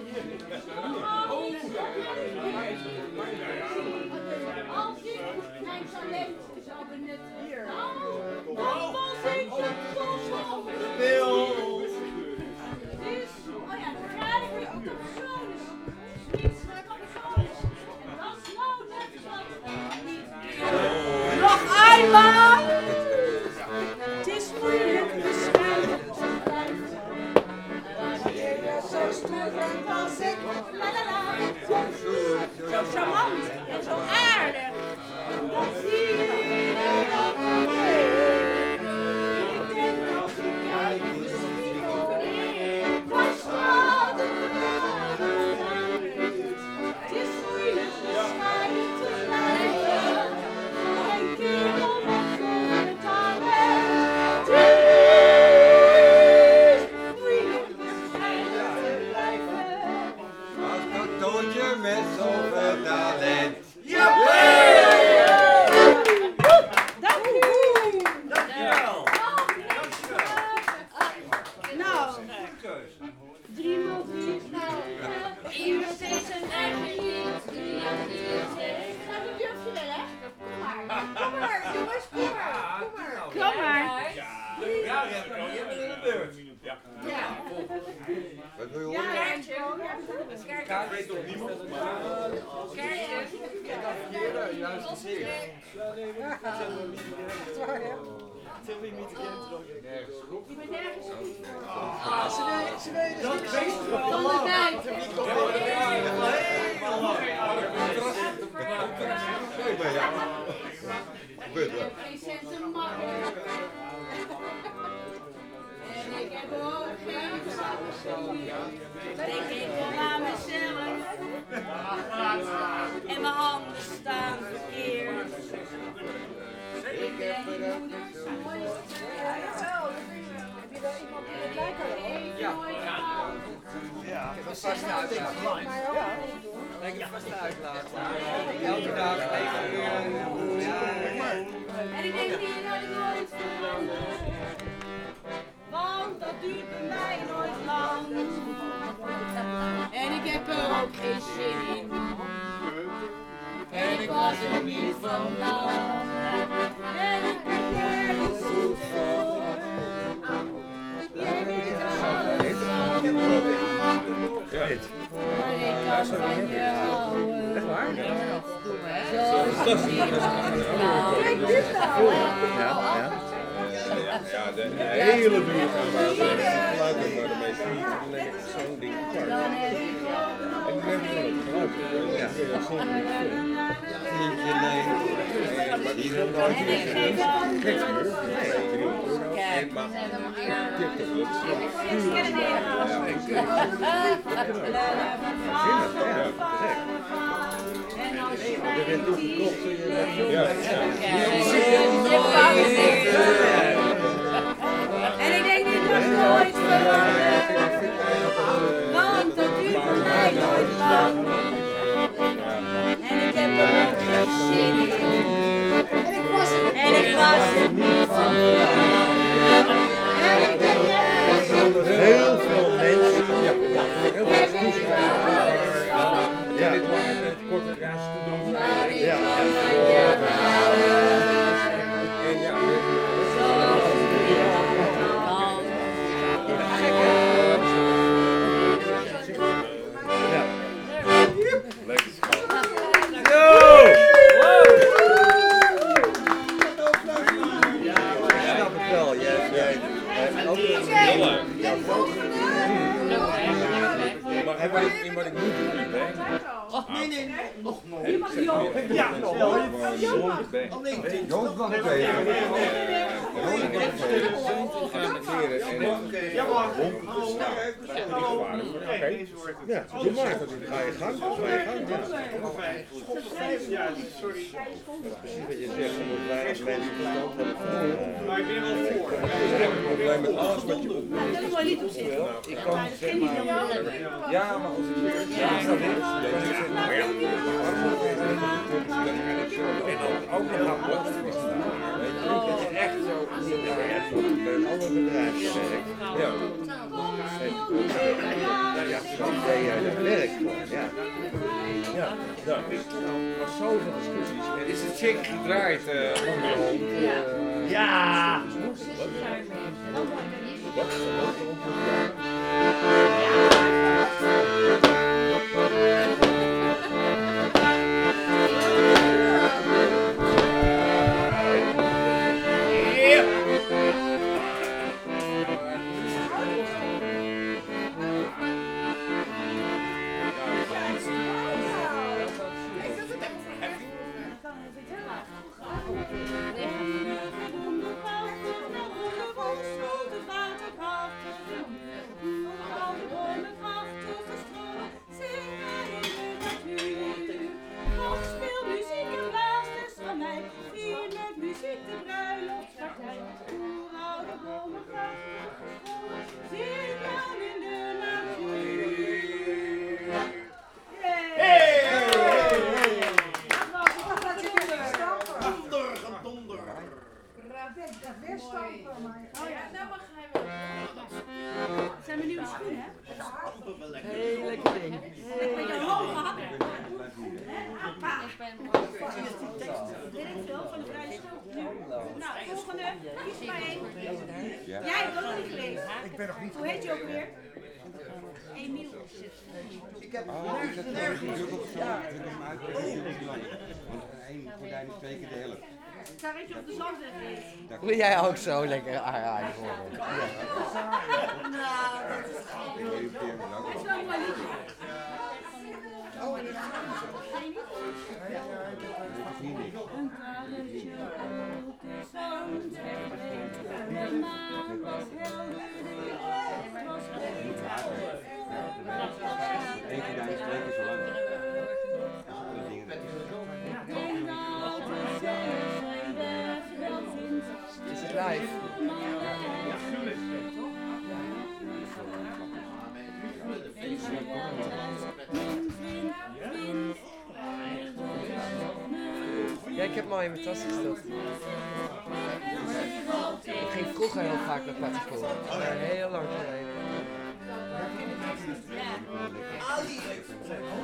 Als ik mijn talent zou benutten, dan was ik een kosmos. Dus, oh ja, dan krijg je ook capsules. Niets maar capsules. En dat is nou net wat ik niet wil. Nog eenmaal! Het is moeilijk bescheiden te blijven. Wanneer je zo stoer bent als ik, la la la, zo stoer, zo charmant en zo aardig. Dat zie je dat ik denk als ik kijk in de spiegel, waar staat het gedaan? Het is moeilijk bescheiden te blijven. Een kerel met zo'n talent. Het is moeilijk bescheiden te blijven.
Als dat tootje met zoveel talent.
Dank u!
Dankjewel.
Nou, drie maal drie is nou.
Ieder steeds een eigen lied.
Gaat het jurkje wel, hè? Kom maar. Kom maar, jongens, kom maar. Kom maar. Kom maar.
Ja, je bent in de beurt. Ja.
Ja.
Wat wil je
Ja,
horen?
Kaartje.
Kaart weet toch niemand?
Kaartje.
Juist gezien.
Echt waar, hè?
Ik ben nergens goed voor.
Ah, ze weet, ze weet
Dat
dus
weet
niks.
je wel. Van de tijd.
Geen centen makkelijk. En ik heb ook geen zak.
Denk ik wel aan mezelf. En mijn handen staan verkeerd. Ik ben je moeders mooiste.
Ja, jawel. Heb je wel iemand die het lijkt aan?
Ja.
Ja,
Dat is vast uitlaat. Ja.
Ik heb vast uitlaat. Elke dag even weer.
En ik denk hier nooit nooit veranderen. Want dat duurt bij mij nooit lang.
ook geen zin in. En ik was er niet van plan. En ik ben nergens goed voor. Jij weet het allemaal. Maar ik kan van je houden.
Echt waar?
Zoals je ziet aan de vrouw.
Kijk dit nou. Ja, ja. Ja, de hele buurt gaan we geluiden, maar de meeste niet. Dan denk ik zo'n ding apart. En ik denk van het geluid. Ja, dat is zo'n ding. Maar die zijn nooit meer. Kijk, nee, maar TikTok, dat is gewoon puur. Er werd toegekocht en je ja,
en ik denk niet dat nooit veranderen, want dat duurt voor mij nooit lang. En ik heb er ook geen zin in. En ik was er, en ik was er niet van plan. En ik ben nergens
heel veel mensen, ja, heel veel toeschrijvers. Ja, dit was het korte raas te doen. Ja, lekker schat. Yo! Ja, ik snap het wel. Jij hebt ook heel leuk. Maar hebben we in wat ik moet doen, hè?
Nee, nee, nee.
Nog nooit. Ja, nog nooit. Joost mag het weten. Joost mag het weten. Ja, maar. Oké. Ja, doe maar. Ga je gang. Ga je gang. Ja, sorry. Precies wat je zegt. Je moet weinig mensen verstand hebben. Maar ik ben wel voor. Het is echt een probleem met alles wat je opdoet. Ik kan zeg maar. Ja, maar als ik weer. Ja, dat is. Maar ja, en dan ook nog aan bod staan. Weet je, dat je echt zo bij een ander bedrijf werkt. Ja. Ja, zo ben jij dat werkt gewoon, ja. Ja, nou, er was zoveel discussies. Is de chick gedraaid onderhand? Ja! Wat?
Zijn mijn nieuwe schoenen, hè?
Heel lekker ding.
Met je hoge hakken. Appa. Weet ik veel, van de vrije stoot nu. Nou, volgende. Kies maar één. Jij hebt ook niet gelezen.
Ik ben nog niet.
Hoe heet je ook weer? Emiel.
Ik heb het nergens gedrukt zo. Ik heb hem uitgelegd. Want één gordijn is twee keer de helft.
Ik ga eentje op de zand leggen.
Wil jij ook zo lekker aardig worden? Ja.
Nou, dat is gewoon. Dat is wel een mooi liedje. Oh, en dit is geen niet? Een kadertje op de zand. De maan was helder. Het was geen
Eén gordijn is twee keer zo lang.
Is het live? Ja, ik heb hem al in mijn tas gestopt. Ik ging vroeger heel vaak naar Pattenpoel. Heel lang geleden.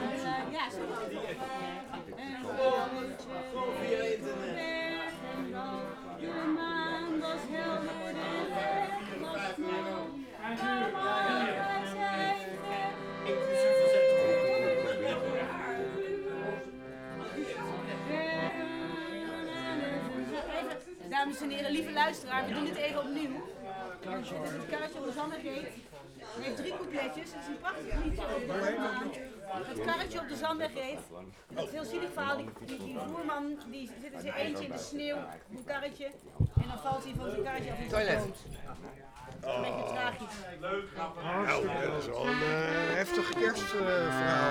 en heren, lieve luisteraar, we doen dit even opnieuw. Dit is het karretje op de Zandwegreed. Het heeft drie coupletjes. Het is een prachtig liedje over het karretje op de Zandwegreed. Het is een heel zielig verhaal. Die, die, die voerman die zit in zijn eentje in de sneeuw op een karretje. En dan valt hij van zijn karretje af in zijn dood. Een beetje tragisch.
Nou, dat is wel een uh, heftig kerstverhaal.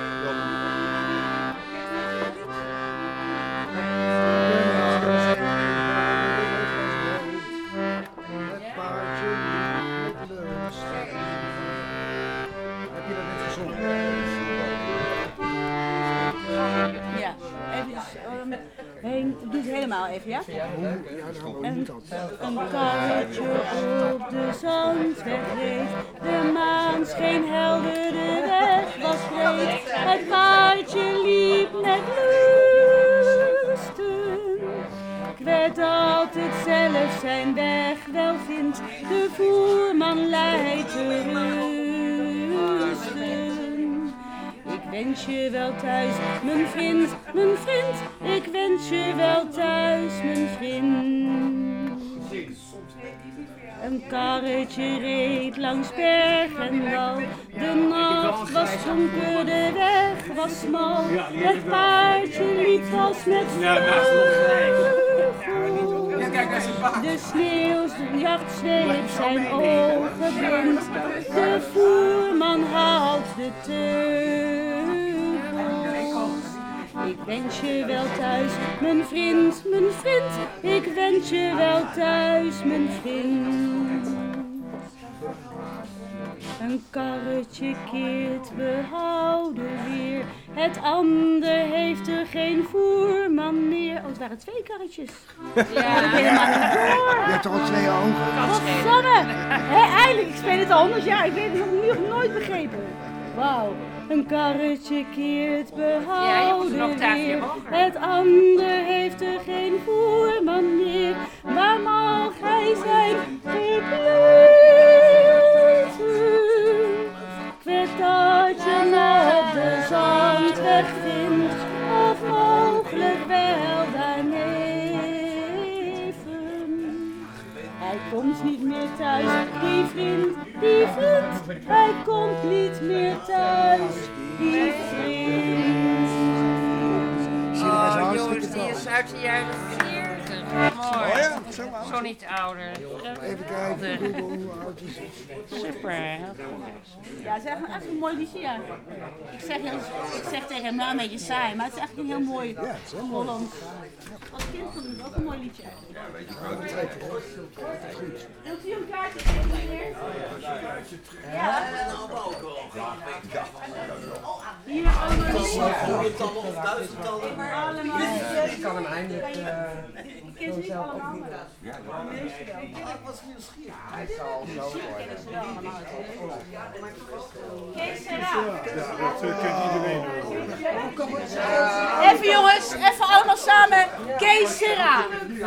Het paardje met lust. Heb je dat net gezongen?
Ja, even. Um, Heen, doe het helemaal even, ja?
Een,
een karretje op de Zandweg reed, de maan scheen helder, de weg was breed. Het paardje liep met lusten. Ik weet altijd zelf zijn weg wel vindt, de voerman leidt te rusten. Ik wens je wel thuis, mijn vriend, mijn vriend. Ik wens je wel thuis, mijn vriend. Een karretje reed langs berg en dal. De nacht was donker, de weg was smal. Het paardje liep als met vleugels. De sneeuwjacht zweeft zijn ogen blind. De voerman haalt de teugels. Ik wens je wel thuis, mijn vriend, mijn vriend. Ik wens je wel thuis, mijn vriend. Een karretje keert behouden weer. Het ander heeft er geen voerman meer. Oh, het waren twee karretjes. Ja, dat helemaal niet door.
Je hebt toch al twee ogen?
Godsamme. Hé, eindelijk, ik speel het al honderd jaar. Ik weet het nog, nog nooit begrepen. Wauw. Een karretje keert behouden weer. Het ander heeft er geen voerman meer. Maar mag hij zijn gebleven? Ik weet dat je hem op de Zandweg vindt. Of mogelijk wel daarneven. Hij komt niet meer thuis, die vriend, die vriend. Hij komt niet meer thuis, die vriend.
Oh jongens, die is uit de jaren veertig. Mooi.
Oh ja, zo oud.
Zo niet ouder.
Even kijken, Google, hoe oud is het?
Super.
Ja, het is echt een, echt een mooi liedje, ja. Ik zeg, heel, ik zeg tegen hem, nou een beetje saai, maar het is echt een heel mooi
ja, het is heel
Holland. Als kind vond ik het ook een mooi liedje. Wilt u een kaartje geven, meneer? Ja. Hier allemaal allemaal.
Ik kan hem eindelijk uh, zo zelf opnemen.
Ja, ik
was nieuwsgierig. Hij zal zo worden.
Kees Serra.
Ja, dat uh, kent iedereen hoor.
Even jongens, even allemaal samen. Kees Serra.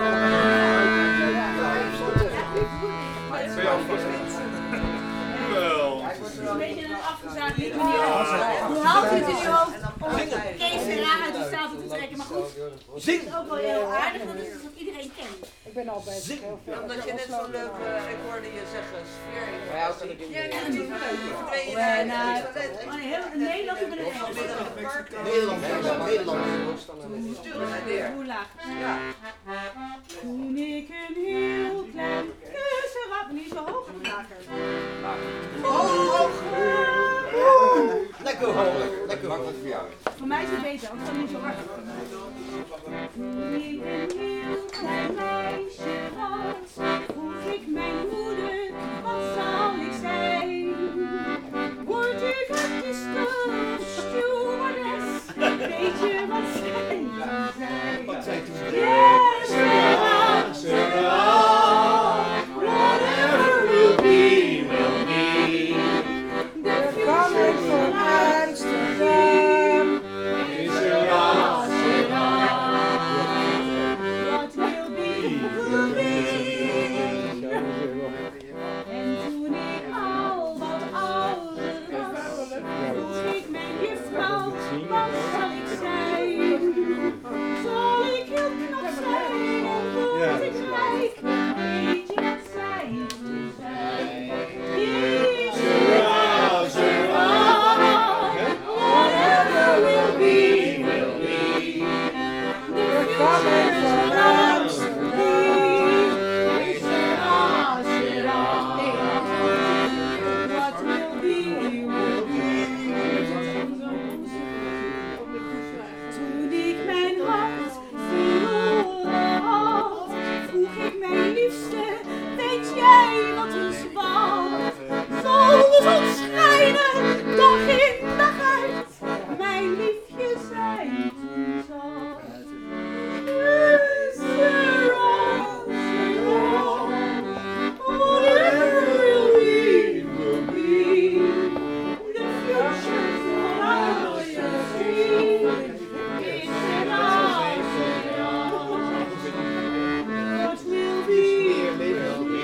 Een beetje een afgezaagd liedje. Hoe haalt u het in uw hoofd om Kees Serra uit de stapel te trekken? Maar goed, het is ook wel heel aardig, want het is wat iedereen kent.
Ik ben al bezig.
Omdat je net zo leuk, uh, ik hoorde je zeggen, sfeer.
Ja, dat vind ik ja, dat vind ik leuk. Uh, nou, in Nederland ben ik echt
Nederland, Nederland.
Hoe laag? Ja. Toen ik een heel klein kusje had, niet zo hoog of lager? Hoog!
Lekker hoog, lekker hoog.
Voor mij is het beter, anders kan het niet zo hard. Toen ik een heel klein meisje was, vroeg ik mijn moeder, wat zal ik zijn? Word ik artieste of stewardess? Weet je wat zij zei?
Wat zei toen?
Yes, Sarah, Sarah, whatever will be, will be. The future from Amsterdam is Sarah, Sarah. zon schijnen, dag in dag uit. Mijn liefje zei toen zacht. Sarah, Sarah, whatever will be, will be. The future's all you see. It's an what will be, will be.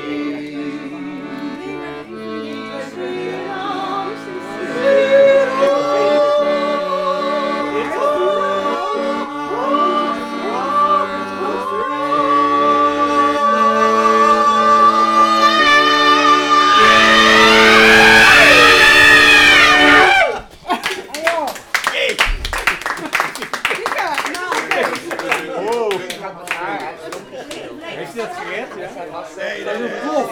Heeft je dat gered? Ja?
Nee, dat is een prof.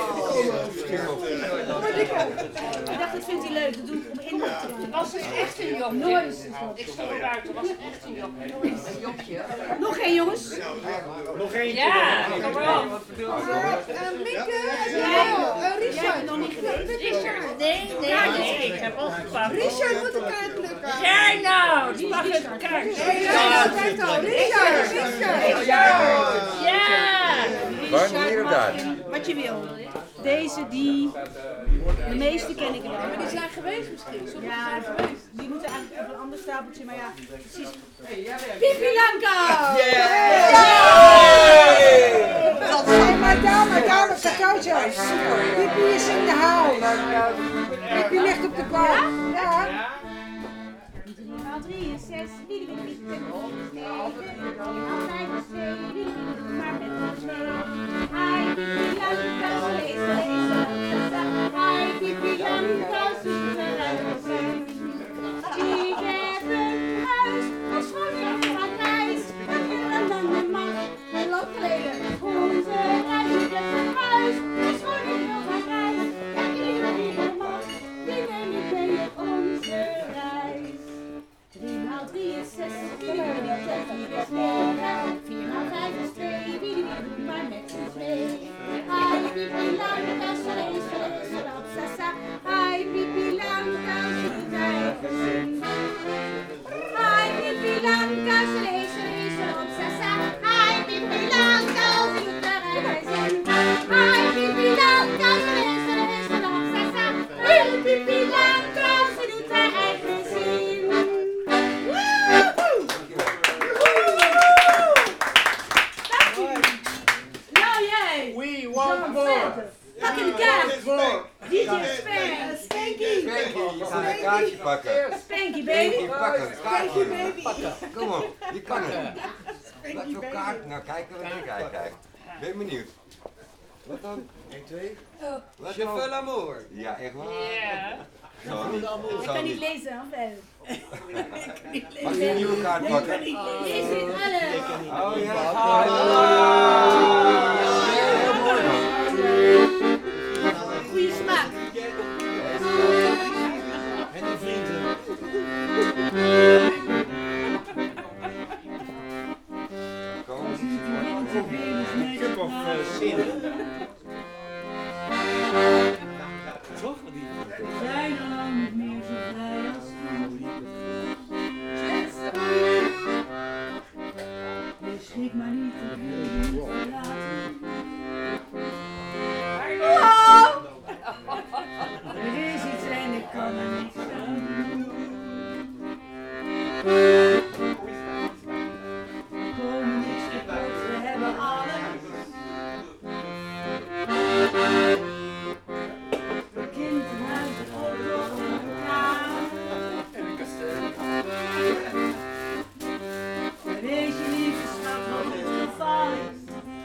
Ik dacht, dat vindt hij leuk. Dat doe ik om indruk te maken.
Het was dus echt een jokje.
Nooit.
Ik stond er buiten, het was echt een jokje. Een jokje.
Nog één, jongens.
Nog één.
Ja, kom maar op.
Mieke, Richard. Richard nog niet gedaan.
Richard. Nee, nee, nee. Ik heb al gepakt.
Richard moet een kaart plukken.
Jij nou, die mag een kaart.
Richard, Richard.
Richard. Ja.
Wanneer hier of daar?
Wat je wil. Deze, die. De meeste ken ik wel. Maar die zijn geweest misschien. Ja, die moeten eigenlijk op een ander stapeltje, maar ja, precies. Pippi Lanka!
Dat zijn madame, dames, cadeautjes. Pippi is in de house. Pippi ligt op de bank. Ja.
drie maal drie is zes, wie wil niet ten zeven. drie maal vijf is twee, wie wil niet maar met ons mee. Hi, Pippi Lanka, lezen, lezen, hi, Pippi Lanka, zoeken uit de zee. Die hebben huis, als schoonzoon van reis. En willen dan de man, en loopkleden. Onze reis, die hebben huis, als schoonzoon van reis. En iedereen die er mag, die neem ik mee op onze reis. drie maal drie is zes, wie wil niet ten vier is negen. vier maal vijf is twee, wie wil niet maar met ons mee. Hi, Pippi Lanka, soleil, soleil, soleil, sasa. Hi, Pippi Lanka, zoekt eigen zin. Hi, Pippi Lanka, soleil, soleil, soleil, sasa. Hi, Pippi Lanka, zoekt eigen zin. Hi, Pippi Lanka, soleil, soleil, soleil, sasa. Hi, Pippi Lanka, zoekt eigen zin. Nou jij!
We want more!
Pak in de kaart! D J Spank! Spanky!
Spanky, je moet een kaartje pakken.
Spanky baby!
Spanky, pak het,
Spanky
kaartje.
baby!
Kom op, je kan het. Wat voor kaart? Nou, kijken wat ik krijg. Ben benieuwd. Wat dan?
één, twee.
Wat
Je
dan?
veux l'amour.
Ja, echt waar?
Ja.
Zo niet.
Ik
Zo
kan niet
niet.
lezen, hè? Wel.
Mag je een nieuwe kaart pakken?
Ik kan niet lezen in alle.
Oh ja. Halleluja. Heel mooi man.
Goeie smaak.
En die vrienden. Cup of uh, sin. Toch?
We zijn al lang niet meer zo blij als dus schrik maar niet, ik wil je niet verlaten. Wow! Er is iets en ik kan er niks aan doen. We komen niks tekort, we hebben alles. Een kind, een huis, een auto, een kamer. Wees je lieve schat wat het geval is.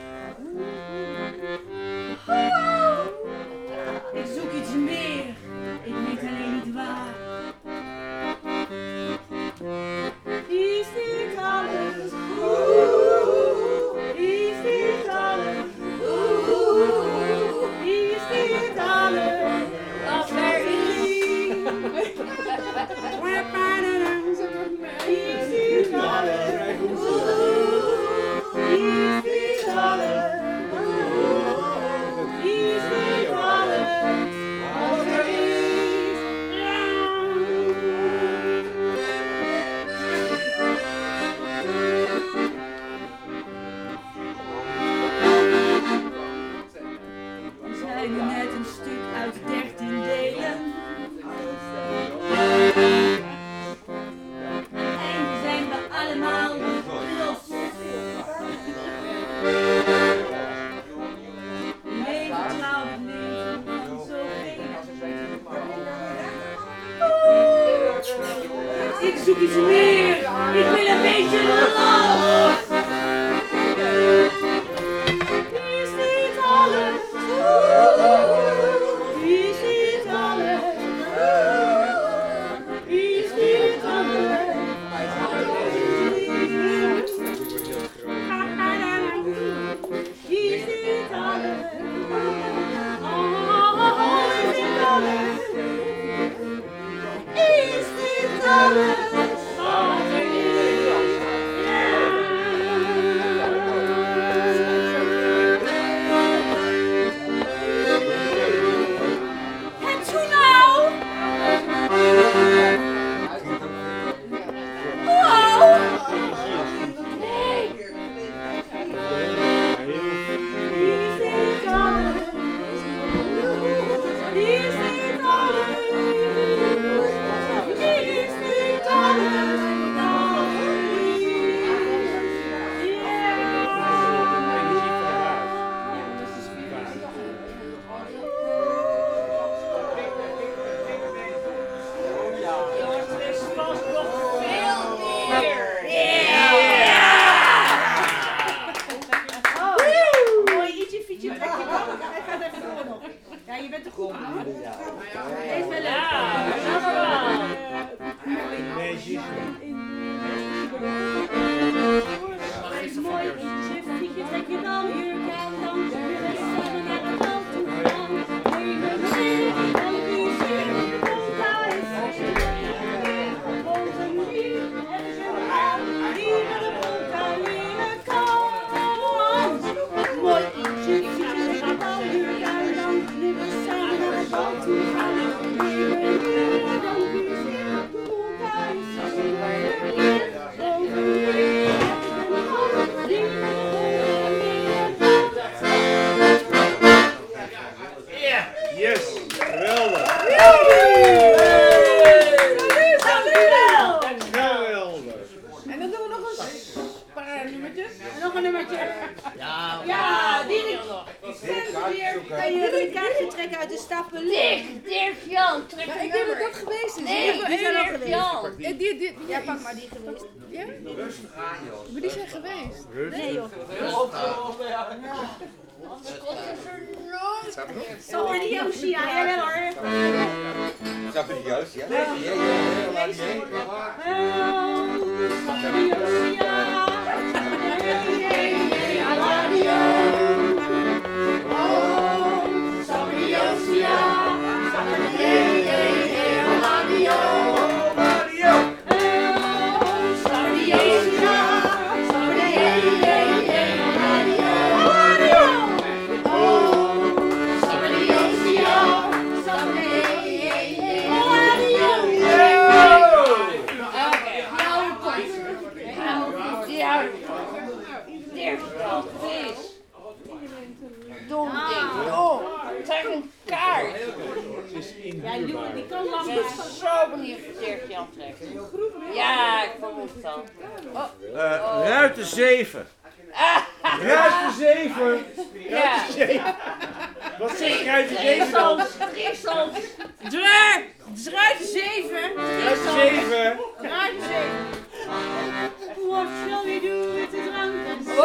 Oh, ik zoek iets meer, ik weet alleen niet waar.
Ik zoek iets meer. Ik wil een beetje love. Is dit alles? Is dit alles? Is dit alles? Is dit alles? Oh, is dit alles? Is dit alles? Wat er is? En toen nou? Wow! Nee! Is dit alles? Is dit alles? Is dit alles? Mooi, ietsje, fietsje, trek je dan. Hij gaat even door nog. Ja, je bent er goed aan. Deze wel leuk. Mooi, ietsje, fietsje, trek je dan. Hier kan dan. Weer eens samen naar het land toe gaan. Hele zin, elke zin, komt thuis. Volgens een lief, en ze gaan. Die met een broek aan leren kant. Mooi, ietsje, fietsje, trek je dan. Hier kan dan. Weer eens samen naar het land toe gaan. Hele zin, elke zin, komt thuis. Volgens een lief.
Ja, yes, geweldig. Geweldig.
En dan doen we nog een paar nummertjes. En nog een nummertje. Ja, ja die die weer. Kan je een kaartje trekken uit de stapel?
Dirk, Dirk Jan, trek
Ja,
een
ik denk dat
nummer.
dat geweest is.
Nee,
die zijn al
Dirk
geweest.
Jan.
Ja, die, die, ja, pak maar die geweest. Ja?
Rustig aan, joh.
Maar die zijn geweest.
Nee,
joh.
Anders komt het er nooit.
Sorry, die Yoshi, ja, jij wel hoor.
Zag je die juist? Ja, ja, ja, ja, laat die heen.
Dom ding, dom. Trek een kaart.
Ja, joh, die kan lang
Ik ben zo benieuwd of Dirk Jan trekt. Ja, ik vermoed het al. Oh.
Uh, ruiten zeven. Ruiten zeven.
Ja.
Ruiten zeven. Wat zeg ik ruiten zeven?
Driesoms, driesoms.
Draai, draai zeven.
Ruiten zeven.
Draai zeven. What shall we do with the drunken sailor?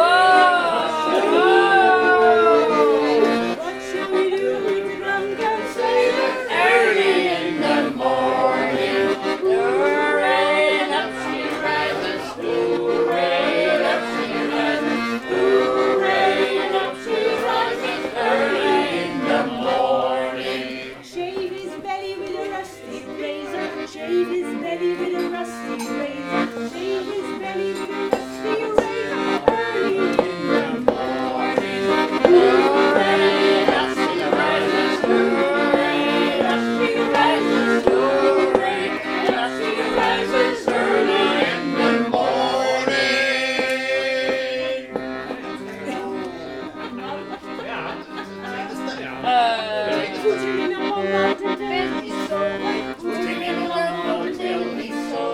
What shall we do with the drunken sailor?
Early in the morning, hooray, up she rises, hooray, up she rises, hooray, up she rises, early in the morning.
Shave his belly with a rusty razor. Shave his belly with a rusty razor. Shave his belly with a rusty razor. Early in the morning.
Hooray, up she rises, hooray, up she rises, hooray, up she rises, early in the morning. Uh, put him in a mountain, tell me so. Put him in a mountain, tell me so.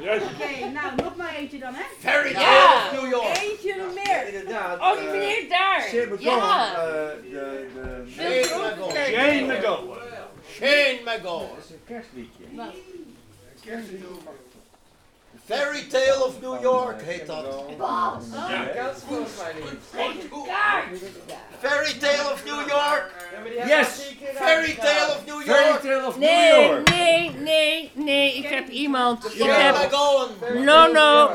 Oké, nou nog maar eentje dan, hè?
Fairy Tale
Ja.
of New York.
Eentje nog meer.
Inderdaad.
Oh, die meneer daar.
Sarah McGowan,
Ja.
eh, de, de...
Shane McGowan.
Shane McGowan.
Shane McGowan.
Dat is een kerstliedje.
Wat?
Fairy Tale of New York heet dat.
Bas.
Ja, dat is volgens mij niet.
Kaart.
Fairy Tale of New York.
Yes!
Fairy Tale of New
Fairy
York.
Tale of New
Nee,
York.
nee, nee, nee. Ik heb iemand. Ik
Shane
heb...
McGowan.
No, no.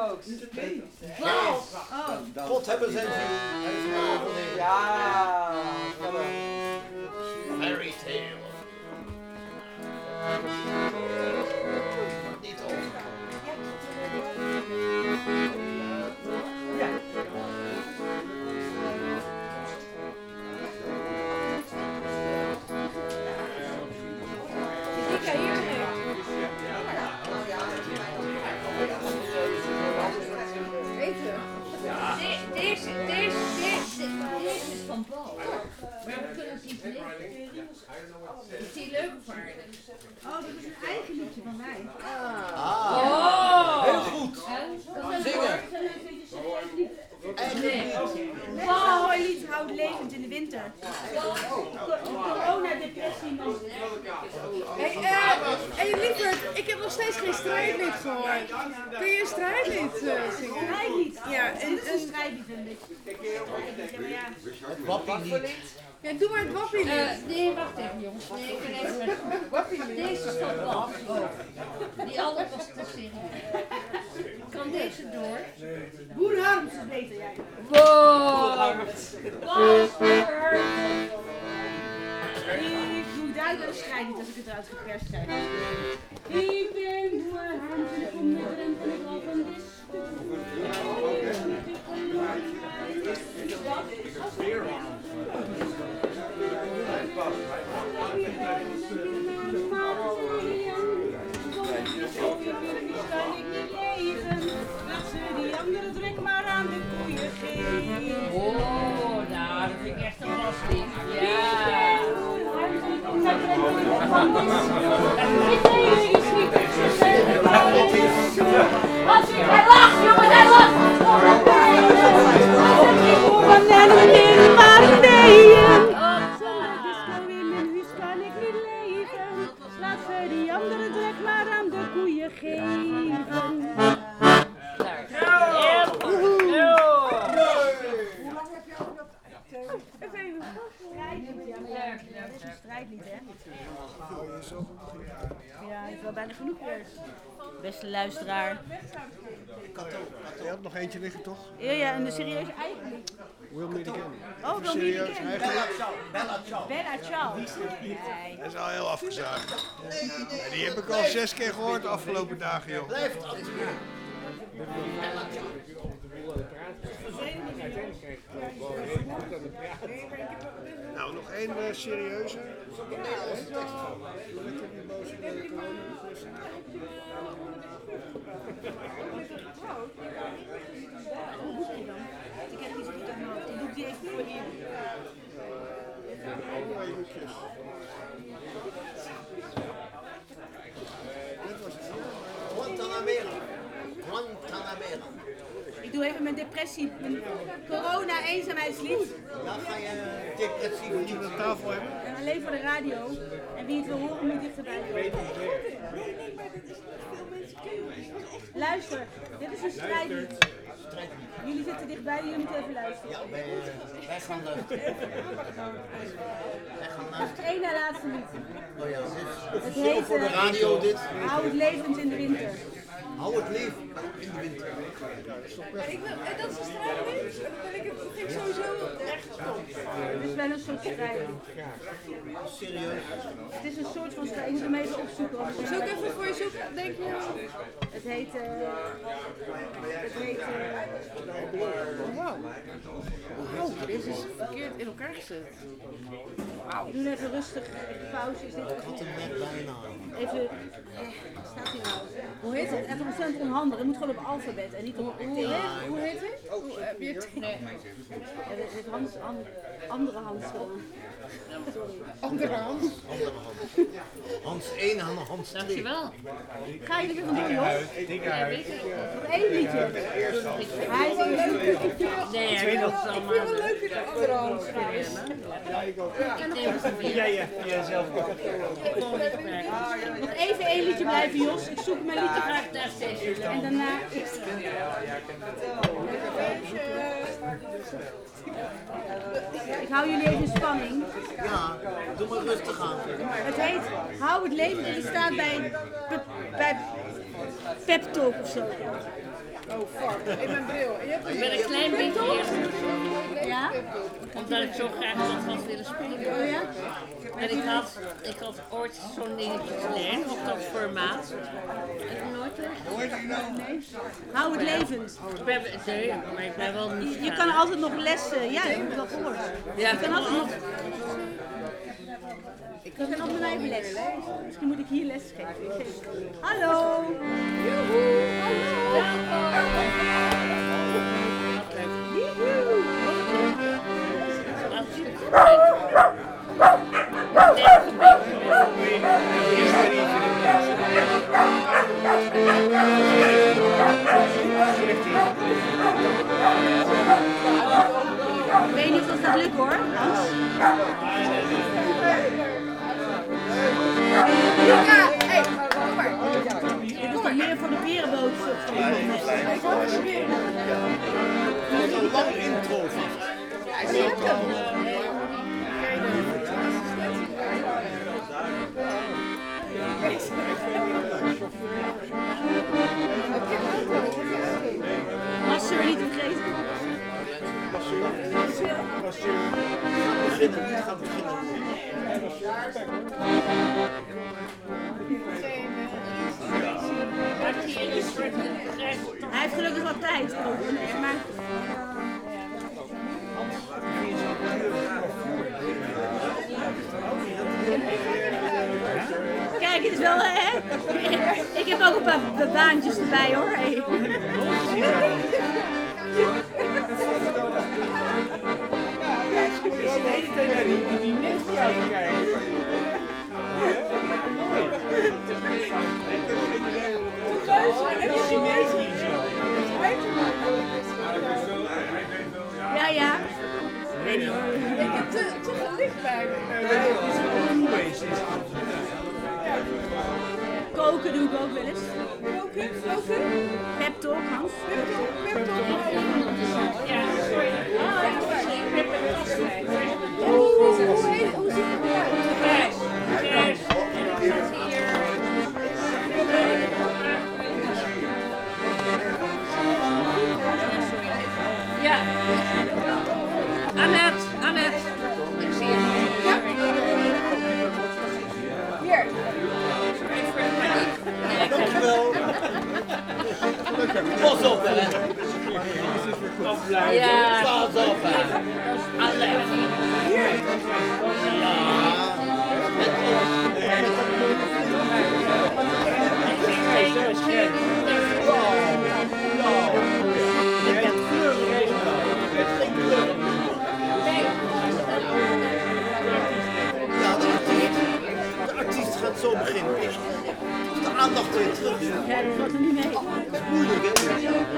Bas. Oh.
God hebben zijn ziel. Hij is maar overleden.
Ja.
Fairy Tale. Niet over.
Kijk, hier. Eten.
De- Deze, deze, deze, deze is van Paul. Maar we kunnen het niet liggen. Is die leuk of aardig?
Oh, dat is een eigen liedje van mij.
Ah.
Oh.
Heel goed. Zingen.
Nee.
Wow, hij lied houdt levend in de winter. Corona, depressie, man.
Hey, uh, hey lieverd, ik heb nog steeds geen strijdlied gehoord. Kun je een strijdlied uh, zingen?
Strijdlied?
Ja, en,
Dit is een strijdlied, een beetje. Ja,
Het wappielied.
ja, doe maar het wappielied.
Uh, nee, wacht even jongens. Nee, ik ben even... Deze is van Paul. Die andere was te serieus. Kan deze door?
Boer Harms is beter, jij.
Wow!
Ik doe duidelijk een strijdlied als ik het eruit geperst krijg. Ik ben Boer Harms en ik kom met een van de val van dis. Die andere trek maar aan de koeien geven.
Oh, nou, dat vind ik echt een lastig. Ja. Hij lacht, jongen, hij lacht.
Bananen in mijn benen. Zonder disco in mijn huis kan ik niet leven. Laat ze die andere trek maar aan de koeien geven. Dat is een strijdlied, hè? Ja, ik heb wel bijna genoeg weer. Beste luisteraar.
Je had nog eentje liggen, toch?
Ja, ja, en de serieuze eigen.
Will Meet Again.
Oh, Will Meet
Serieus
Again.
eigenlijk?
Bella Ciao.
Bella Ciao. Nee.
Dat is al heel afgezaagd. En die heb ik al zes keer gehoord de afgelopen dagen, joh.
Blijft acteren.
Nou, nog één uh, serieuze.
Hoe boek je dan? Ik heb niet zo goed aan mijn hoofd. Ik boek die even voor hier.
Guantanamera. Guantanamera.
Ik doe even mijn depressie, mijn corona eenzaamheidslied.
Dan ga je depressief niet
aan tafel hebben.
En alleen voor de radio. En wie het wil horen moet dichterbij komen. Luister, dit is een strijdlied. Jullie zitten dichtbij, jullie moeten even luisteren.
Ja, wij, uh, wij gaan luisteren. Wij gaan
Het
luisteren.
één na laatste lied.
Oh ja, dit is
Het
officieel
heet
voor de
eh,
radio dit.
Hou het levend in de winter.
Hou het lief in de winter.
Ik wil, en dat is een strijdlied? Dan ben ik het, dat vind ik sowieso echt top.
Het is wel een soort strijdlied.
Serieus.
Het is een soort van strijd. Ik moet hem even opzoeken.
Zoek even voor je zoeken, denk je.
Het heet... Uh, het heet... Uh,
Oh, deze is verkeerd in elkaar gezet.
Ik doe even rustig. Even pauze. Is dit
Ik had hem net bijna.
even... Staat hier nou? Hoe heet het? Het is ontzettend onhandig. Het moet gewoon op alfabet en niet op T. Hoe heet het? Hoe heb je het? Nee. Ja, dit heeft Hans, an, andere Hans gewoon. Sorry.
Andere Hans? Andere Hans. Hans één, Hans twee.
Dankjewel. Ga je weer van die Jos?
Ja, weet ik.
Nog één liedje. Hij is een leuk liedje. Nee, hij is allemaal een leuk liedje. Andere Hans.
Ja, ik ook. Jij zelf ook.
Even één liedje blijven, Jos. Ik zoek mijn liedje graag thuis. En daarna... Ik hou jullie even in spanning.
Ja, doe maar rustig aan.
Het heet Hou het leven en het staat bij, bij Pep Talk of zo.
Oh fuck, in mijn bril.
Ik ben een klein beetje eerst.
Ja?
Omdat ik zo graag dat had willen spelen.
Oh ja?
En ik had, ik had ooit zo'n dingetje gelernd op dat formaat. Heb je nooit geleerd?
Nee. Hou het levend.
Ik ben, nee, maar ik ben wel niet.
Je, je kan altijd nog lessen. Ja, ik heb het wel gehoord.
Ja,
je kan altijd nog... Ik kan op mijn eigen les. Misschien moet ik hier les geven. Hallo! Joehoe! Hallo! Ik weet niet of dat gaat lukken hoor, Hans. Luca, hey, kom maar. Dit is toch meer voor de berenboot?
Ja, nee, dat is een lang intro.
Hij is ook al.
Masseur niet vergeten.
Masseur. Beginnen, het gaat beginnen.
Hij heeft gelukkig wat tijd ook, maar... Kijk, het is wel, hè? Ik heb ook een paar baantjes erbij, hoor. Hey. Ja, ja. Weet niet hoor.
Ik heb te, te gelicht bij me.
Koken doe ik ook wel eens.
Koken, koken.
Pep talk, Hans.
Pep talk, pep talk.
Ja, sorry. Ik heb een kastwijn.
Hoe ziet het eruit?
Grijs. Grijs. Ja. Annette, Annette. Ik zie het.
Hier.
Dankjewel. Pas op, hè.
Ja.
Pas op, hè.
Annette.
Hier.
Ja, de artiest, de artiest gaat zo beginnen. De aandacht weer terug.
Ja, dat valt er niet mee.
Dat is moeilijk, hè?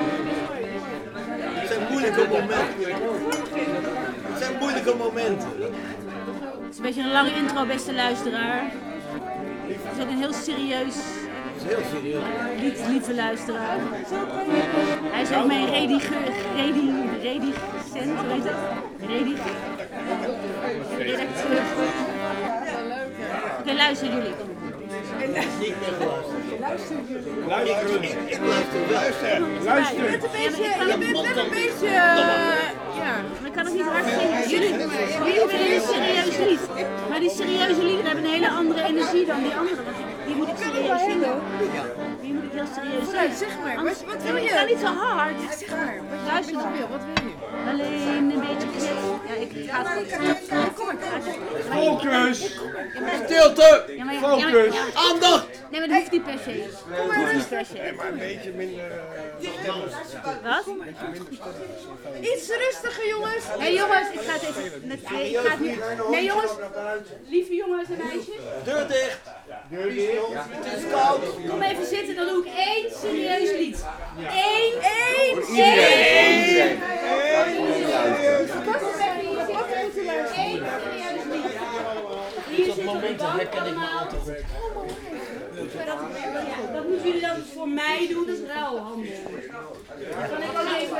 Het zijn moeilijke momenten. Het zijn moeilijke momenten.
Het is een beetje een lange intro, beste luisteraar. Het is ook een heel serieus
Dat is heel serieus.
lied, lieve luisteraar. Hij is ook mijn redigeur, redi, redigent, hoe heet dat? Redig, redacteur. Oké, okay, luister jullie.
Niet meer geluisterd.
Luister jullie.
Luisteren.
Ik, ik luister wel.
Luister.
Je bent een beetje, je bent net een beetje, ja.
Maar ik kan het niet hard zingen. Jullie, jullie willen een serieus lied. Maar die serieuze liederen hebben een hele andere energie dan die andere. Want die moet ik serieus zingen. Die moet ik heel serieus zingen.
Zeg maar, wat, wat
Ja,
wil
maar
je?
ik kan niet zo hard.
Zeg maar,
Luister
wat
dan.
je wil, wat wil je?
Alleen een beetje gezet. Ja, ik ga het goed.
Kom maar,
Focus.
Stilte!
Ja, maar ja,
Focus.
ja, maar ja.
Aandacht!
Nee, maar dat hoeft niet per se.
Kom
maar
eens.
niet per se.
Nee, maar een beetje minder uh, stemmen.
Wat?
Een beetje minder stemmen.
Iets rustiger, jongens. Hé hey, jongens, ik ga het even... Net, nee, ik ga het niet... Nee, jongens. Lieve jongens en meisjes.
Deur dicht.
Deur dicht.
Het is koud.
Kom even zitten, dan doe ik één serieus lied. Eén, één,
Voor
één.
iedereen.
Wacht even, hier zit één serieus lied. Hier zit op de bank allemaal. Dat moeten jullie dan voor mij doen, dat is ruilhandel. Kan ik dan even...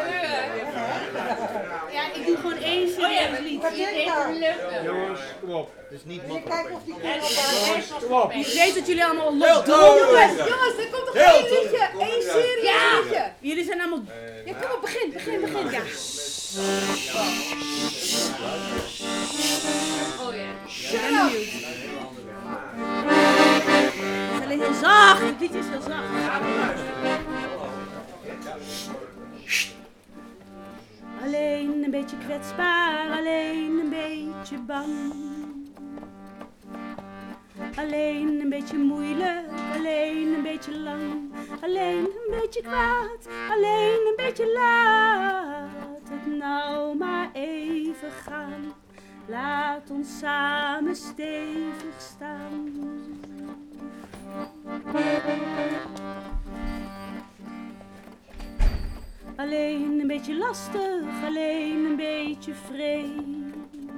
Ja, ik doe gewoon één serieus lied. Iedereen lukt.
Jongens, kom op.
Het is niet
Kijk of die
Jongens, kom op.
Ik weet dat jullie allemaal los
Heel
doen.
toon.
Jongens, jongens, er komt toch
Heel
één
toon.
liedje? Één serieus liedje. Jullie zijn allemaal... Ja, kom op, begin, begin, begin. Ja. Oh ja. Shut up. Het is alleen heel zacht. Het liedje is heel zacht. Alleen een beetje kwetsbaar, alleen een beetje bang. Alleen een beetje moeilijk, alleen een beetje lang. Alleen een beetje kwaad, alleen een beetje laat het nou maar even gaan. Laat ons samen stevig staan. Alleen een beetje lastig, alleen een beetje vreemd.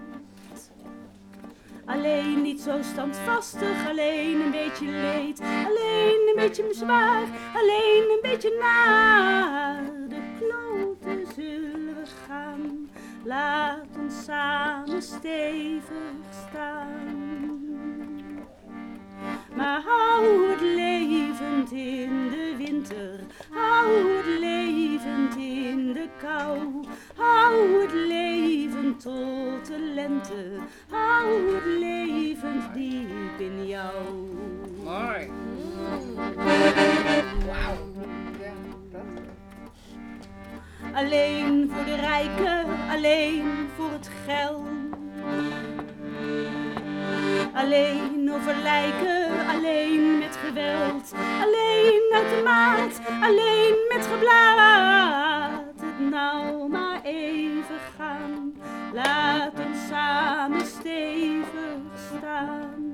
Alleen niet zo standvastig, alleen een beetje leed. Alleen een beetje zwaar, alleen een beetje naar de kloten zullen we gaan. Laat ons samen stevig staan. Maar hou het levend in de winter, hou het levend in de kou. Hou het levend tot de lente, hou het levend diep in jou.
Mooi.
Wauw. Alleen voor de rijken, alleen voor het geld. Alleen over lijken, alleen met geweld. Alleen uit de maat, alleen met geblaad. Het nou maar even gaan, laat ons samen stevig staan.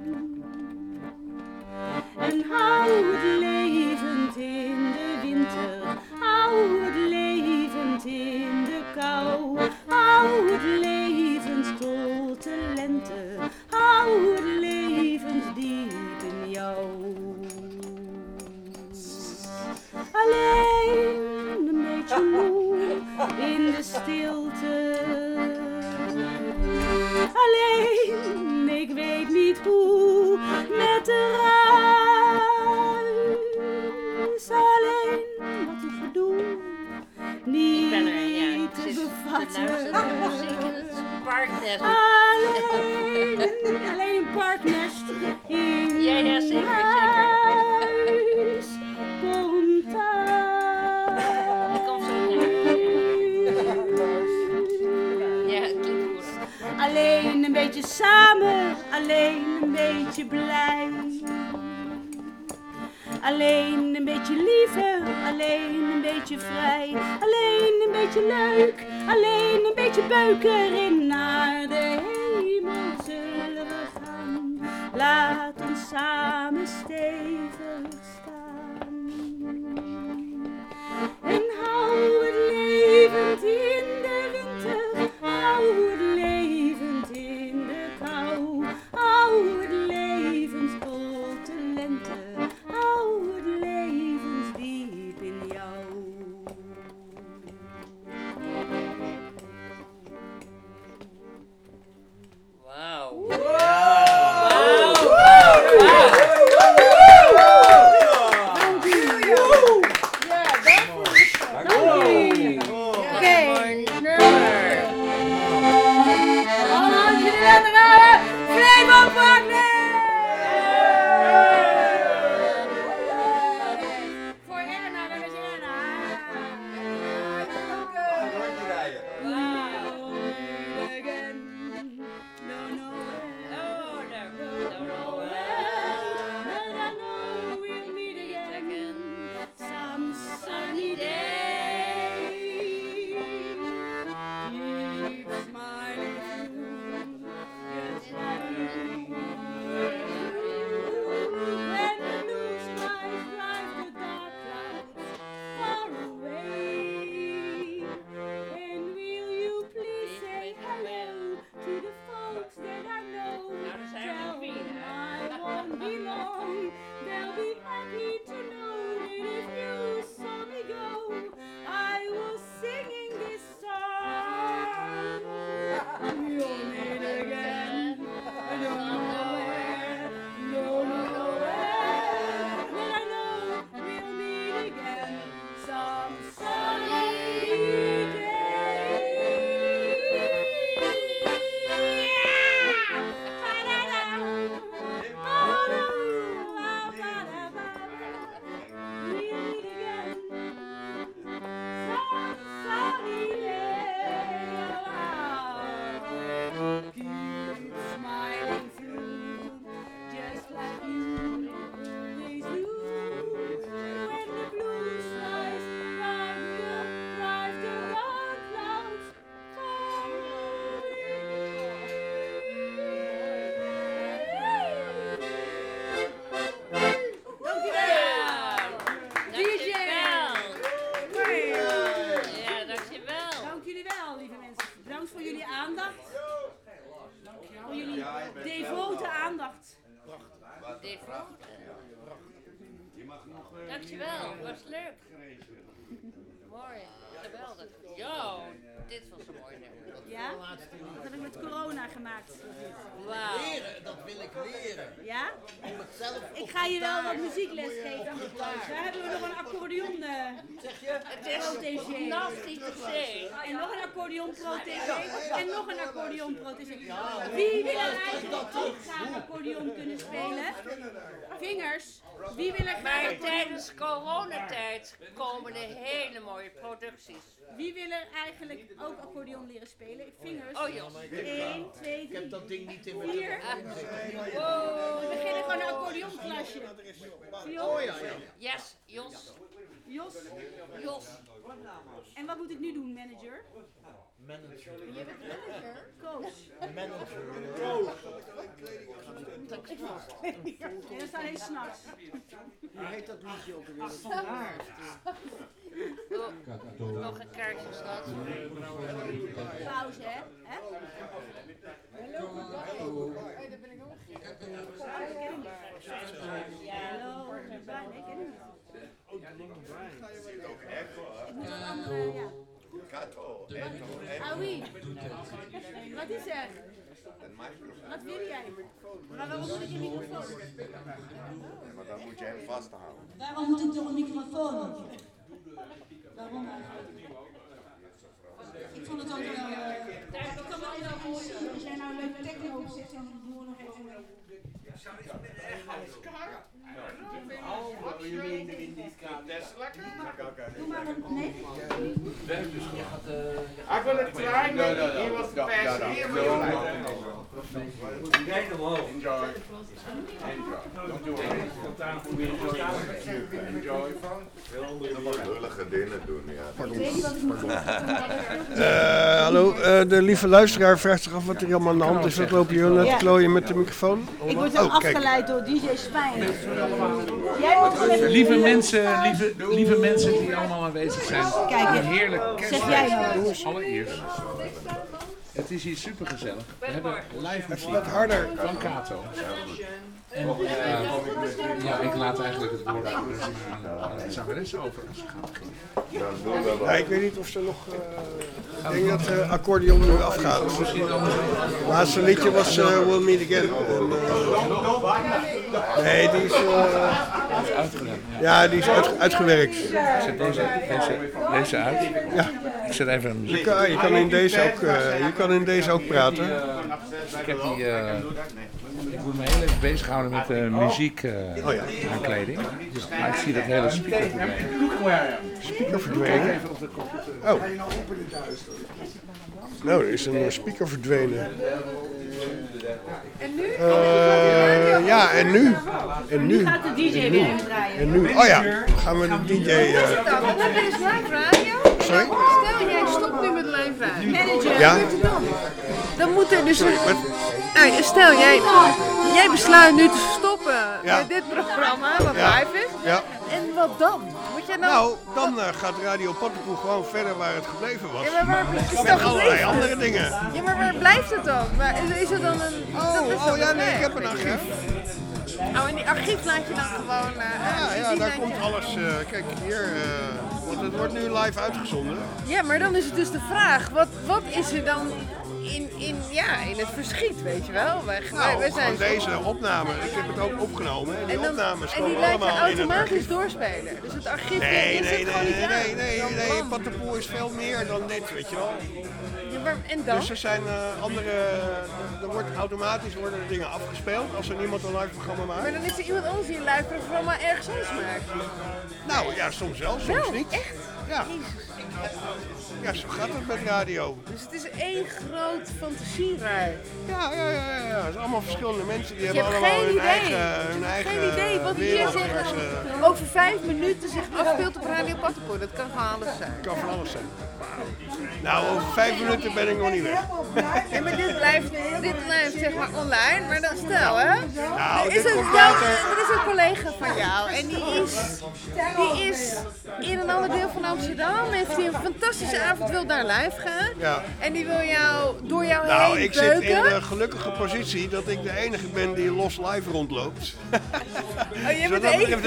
En hou het levend in de winter, hou het levend in de kou. Hou het levend tot de lente, hou het levend diep in jou. Alleen een beetje moe in de stilte. Alleen, ik weet niet hoe, met de ruis. Alleen, wat een gedoe, niet te bevatten. Alleen, alleen een parknest in
Ja, ja, zeker,
huis. Komt thuis.
Ik kom zo Ja, het klinkt goed.
Alleen een beetje samen, alleen een beetje blij. Alleen een beetje liever, alleen een beetje vrij. Alleen een beetje leuk, alleen een beetje beuken in naar de hemel zullen we gaan. Laat ons samen stevig staan. En hou het levend in de winter, hou het levend in de kou. Hou het levend tot de lente, hou het levend diep in jou.
Wauw.
Wauw. Wauw.
Dankjewel, was leuk. Mooi, geweldig. Ja, dit was een mooi nummer.
Ja? Dat heb ik met corona gemaakt.
Wauw.
Leren, dat wil ik leren.
Ja?
Om het zelf op
Ik ga je wel
gitaar-
wat muziekles geven. Daar hebben we nog een accordeon uh,
Zeg je?
Het is nasty te zien.
En nog een accordeon protégé. En nog een accordeon protégé. Wie wil er eigenlijk ook graag accordeon kunnen spelen? Vingers. Wie wil er
Maar
graag
tijdens coronatijd komen er hele mooie producties.
Wie wil er eigenlijk ook accordeon leren spelen? Vingers.
Oh, Jos.
één, twee,
Ik heb dat ding niet in mijn
vier.
Oh.
We beginnen gewoon een accordeonklasje.
Oh ja, ja.
Yes, Jos.
Jos.
Jos.
En wat moet ik nu doen, manager?
Manager.
Je bent manager? Coach.
Manager.
En dan staan hij s'nachts.
Hoe heet dat liedje ook alweer?
Oh, nog een kaartje staat.
Pauze, hè? Hè? Hallo, Brian, ik ken hem niet. Ik moet wat andere, ja. Ah oui. Wat is er? Wat wil jij? Maar waarom moet ik een microfoon?
Maar dan moet je hem vasthouden.
Waarom moet ik toch een microfoon? Waarom eigenlijk? Ik vond het ook wel... Uh, ik kan wel heel mooi zien. Als jij nou een leuke techno op zit, dan doen we nog even mee. Doe maar een... Nee?
I'm gonna try, man. He was fast. Enjoy. Enjoy. Enjoy. Lullige dingen doen, ja.
Uh, hallo, uh, de lieve luisteraar vraagt zich af wat er allemaal aan de hand is. Wat lopen jullie net
Ja.
klooien met de microfoon?
Ik word dan
Oh, kijk.
afgeleid door D J Spijn. Jij moet gewoon even...
Lieve mensen, lieve, lieve mensen die allemaal aanwezig zijn.
Kijk,
een heerlijk
zeg jij nou.
kerstfeest. Allereerst. Het is hier super gezellig. We hebben live muziek
wat harder.
van Kato. En uh, ja, ik laat eigenlijk het woord aan de uh, zangeres over als ze gaat beginnen.
Ja, ik weet niet of ze nog... Uh, ik denk dat de uh, accordeon nu afgaat. Het laatste liedje was uh, We'll Meet Again. En, uh, nee, die is... Uh, ja, die is uit, uitgewerkt.
Ik zet deze, deze, deze uit.
Ja.
Ik zet even een
Je
muziek.
kan, je kan in deze ook, uh, je kan in deze ook praten.
Ik heb die... Uh, ik moet me heel even bezighouden met uh, muziek uh,
oh, ja.
aankleding. Maar ik zie dat hele speaker verdwijnen.
Speaker verdwenen?
Even op de computer.
Oh. Nou, er is een speaker verdwenen.
En nu?
Uh, ja, en nu? En nu?
Nu gaat de D J weer even draaien.
En nu? Oh ja, gaan we de D J... Uh,
Dan heb je dus live radio.
Sorry?
Stel jij stopt nu met live radio.
Manager,
Ja?
wat moet er dan? Dan moet er dus... Nou, stel jij, jij besluit nu te stoppen
Ja.
met dit programma wat
Ja.
live is.
Ja.
En wat dan? Moet jij nou...
Nou, dan uh, gaat Radio Paddenpoel gewoon verder waar het gebleven was.
Ja, maar waar is het dan
Met allerlei
gebleven?
andere dingen.
Ja, maar waar blijft het dan? Waar, is, is het dan een... dat is
Oh,
dan
oh ja,
een
nee, ik
weg,
heb een
weet je
archief.
wel. Oh, en die archief laat je dan gewoon... Uh,
Ja, ja,
die
daar
laat
komt
je-
alles... Uh, kijk, hier... Uh, want het wordt nu live uitgezonden.
Ja, maar dan is het dus de vraag, wat, wat is er dan in, in, ja, in het verschiet, weet je wel? Wij,
Nou,
wij zijn
gewoon deze opname. Ik heb het ook opgenomen. En die
en, dan,
opnames
en die
komen
laat je
allemaal in het
automatisch
archief.
doorspelen. Dus het archief
Nee,
is
nee,
het
nee,
gewoon
nee,
niet
nee,
uit.
nee,
Dan
nee,
bam.
Paddenpoel is veel meer dan dit, weet je wel.
Ja, maar, en dan?
Dus er zijn uh, andere, er wordt automatisch worden er dingen afgespeeld als er niemand een live programma maakt.
Maar dan is er iemand anders die een live programma ergens anders maakt.
Nou ja, soms wel, soms
Wel,
niet.
echt?
Ja. Ja, zo gaat het met radio.
Dus het is één groot fantasierijk.
Ja, ja, ja, ja, ja. Het zijn allemaal verschillende mensen die
Je
hebben
hebt
allemaal
geen
hun
idee.
eigen, hun
Je hebt
eigen
geen idee wat hier
wereld
zich
waar ze-
over vijf minuten zich afspeelt op Radio Paddenpoel. Dat kan gewoon alles zijn.
kan van alles zijn. Nou, over vijf minuten ben ik nog niet weg.
Ja, maar dit blijft, dit blijft zeg maar online, maar dan stel hè.
Nou,
er,
dit
is een,
komt
jou,
later.
er is een collega van jou en die is, die is in een ander deel van Amsterdam. Heeft hij een fantastische avond, wil daar live gaan.
Ja.
En die wil jou door jou
Nou,
heen
ik zit in
beuken.
de gelukkige positie dat ik de enige ben die los live rondloopt.
Oh, je
Dus
bent
wat
de
dat betreft heb ik
enige.
geen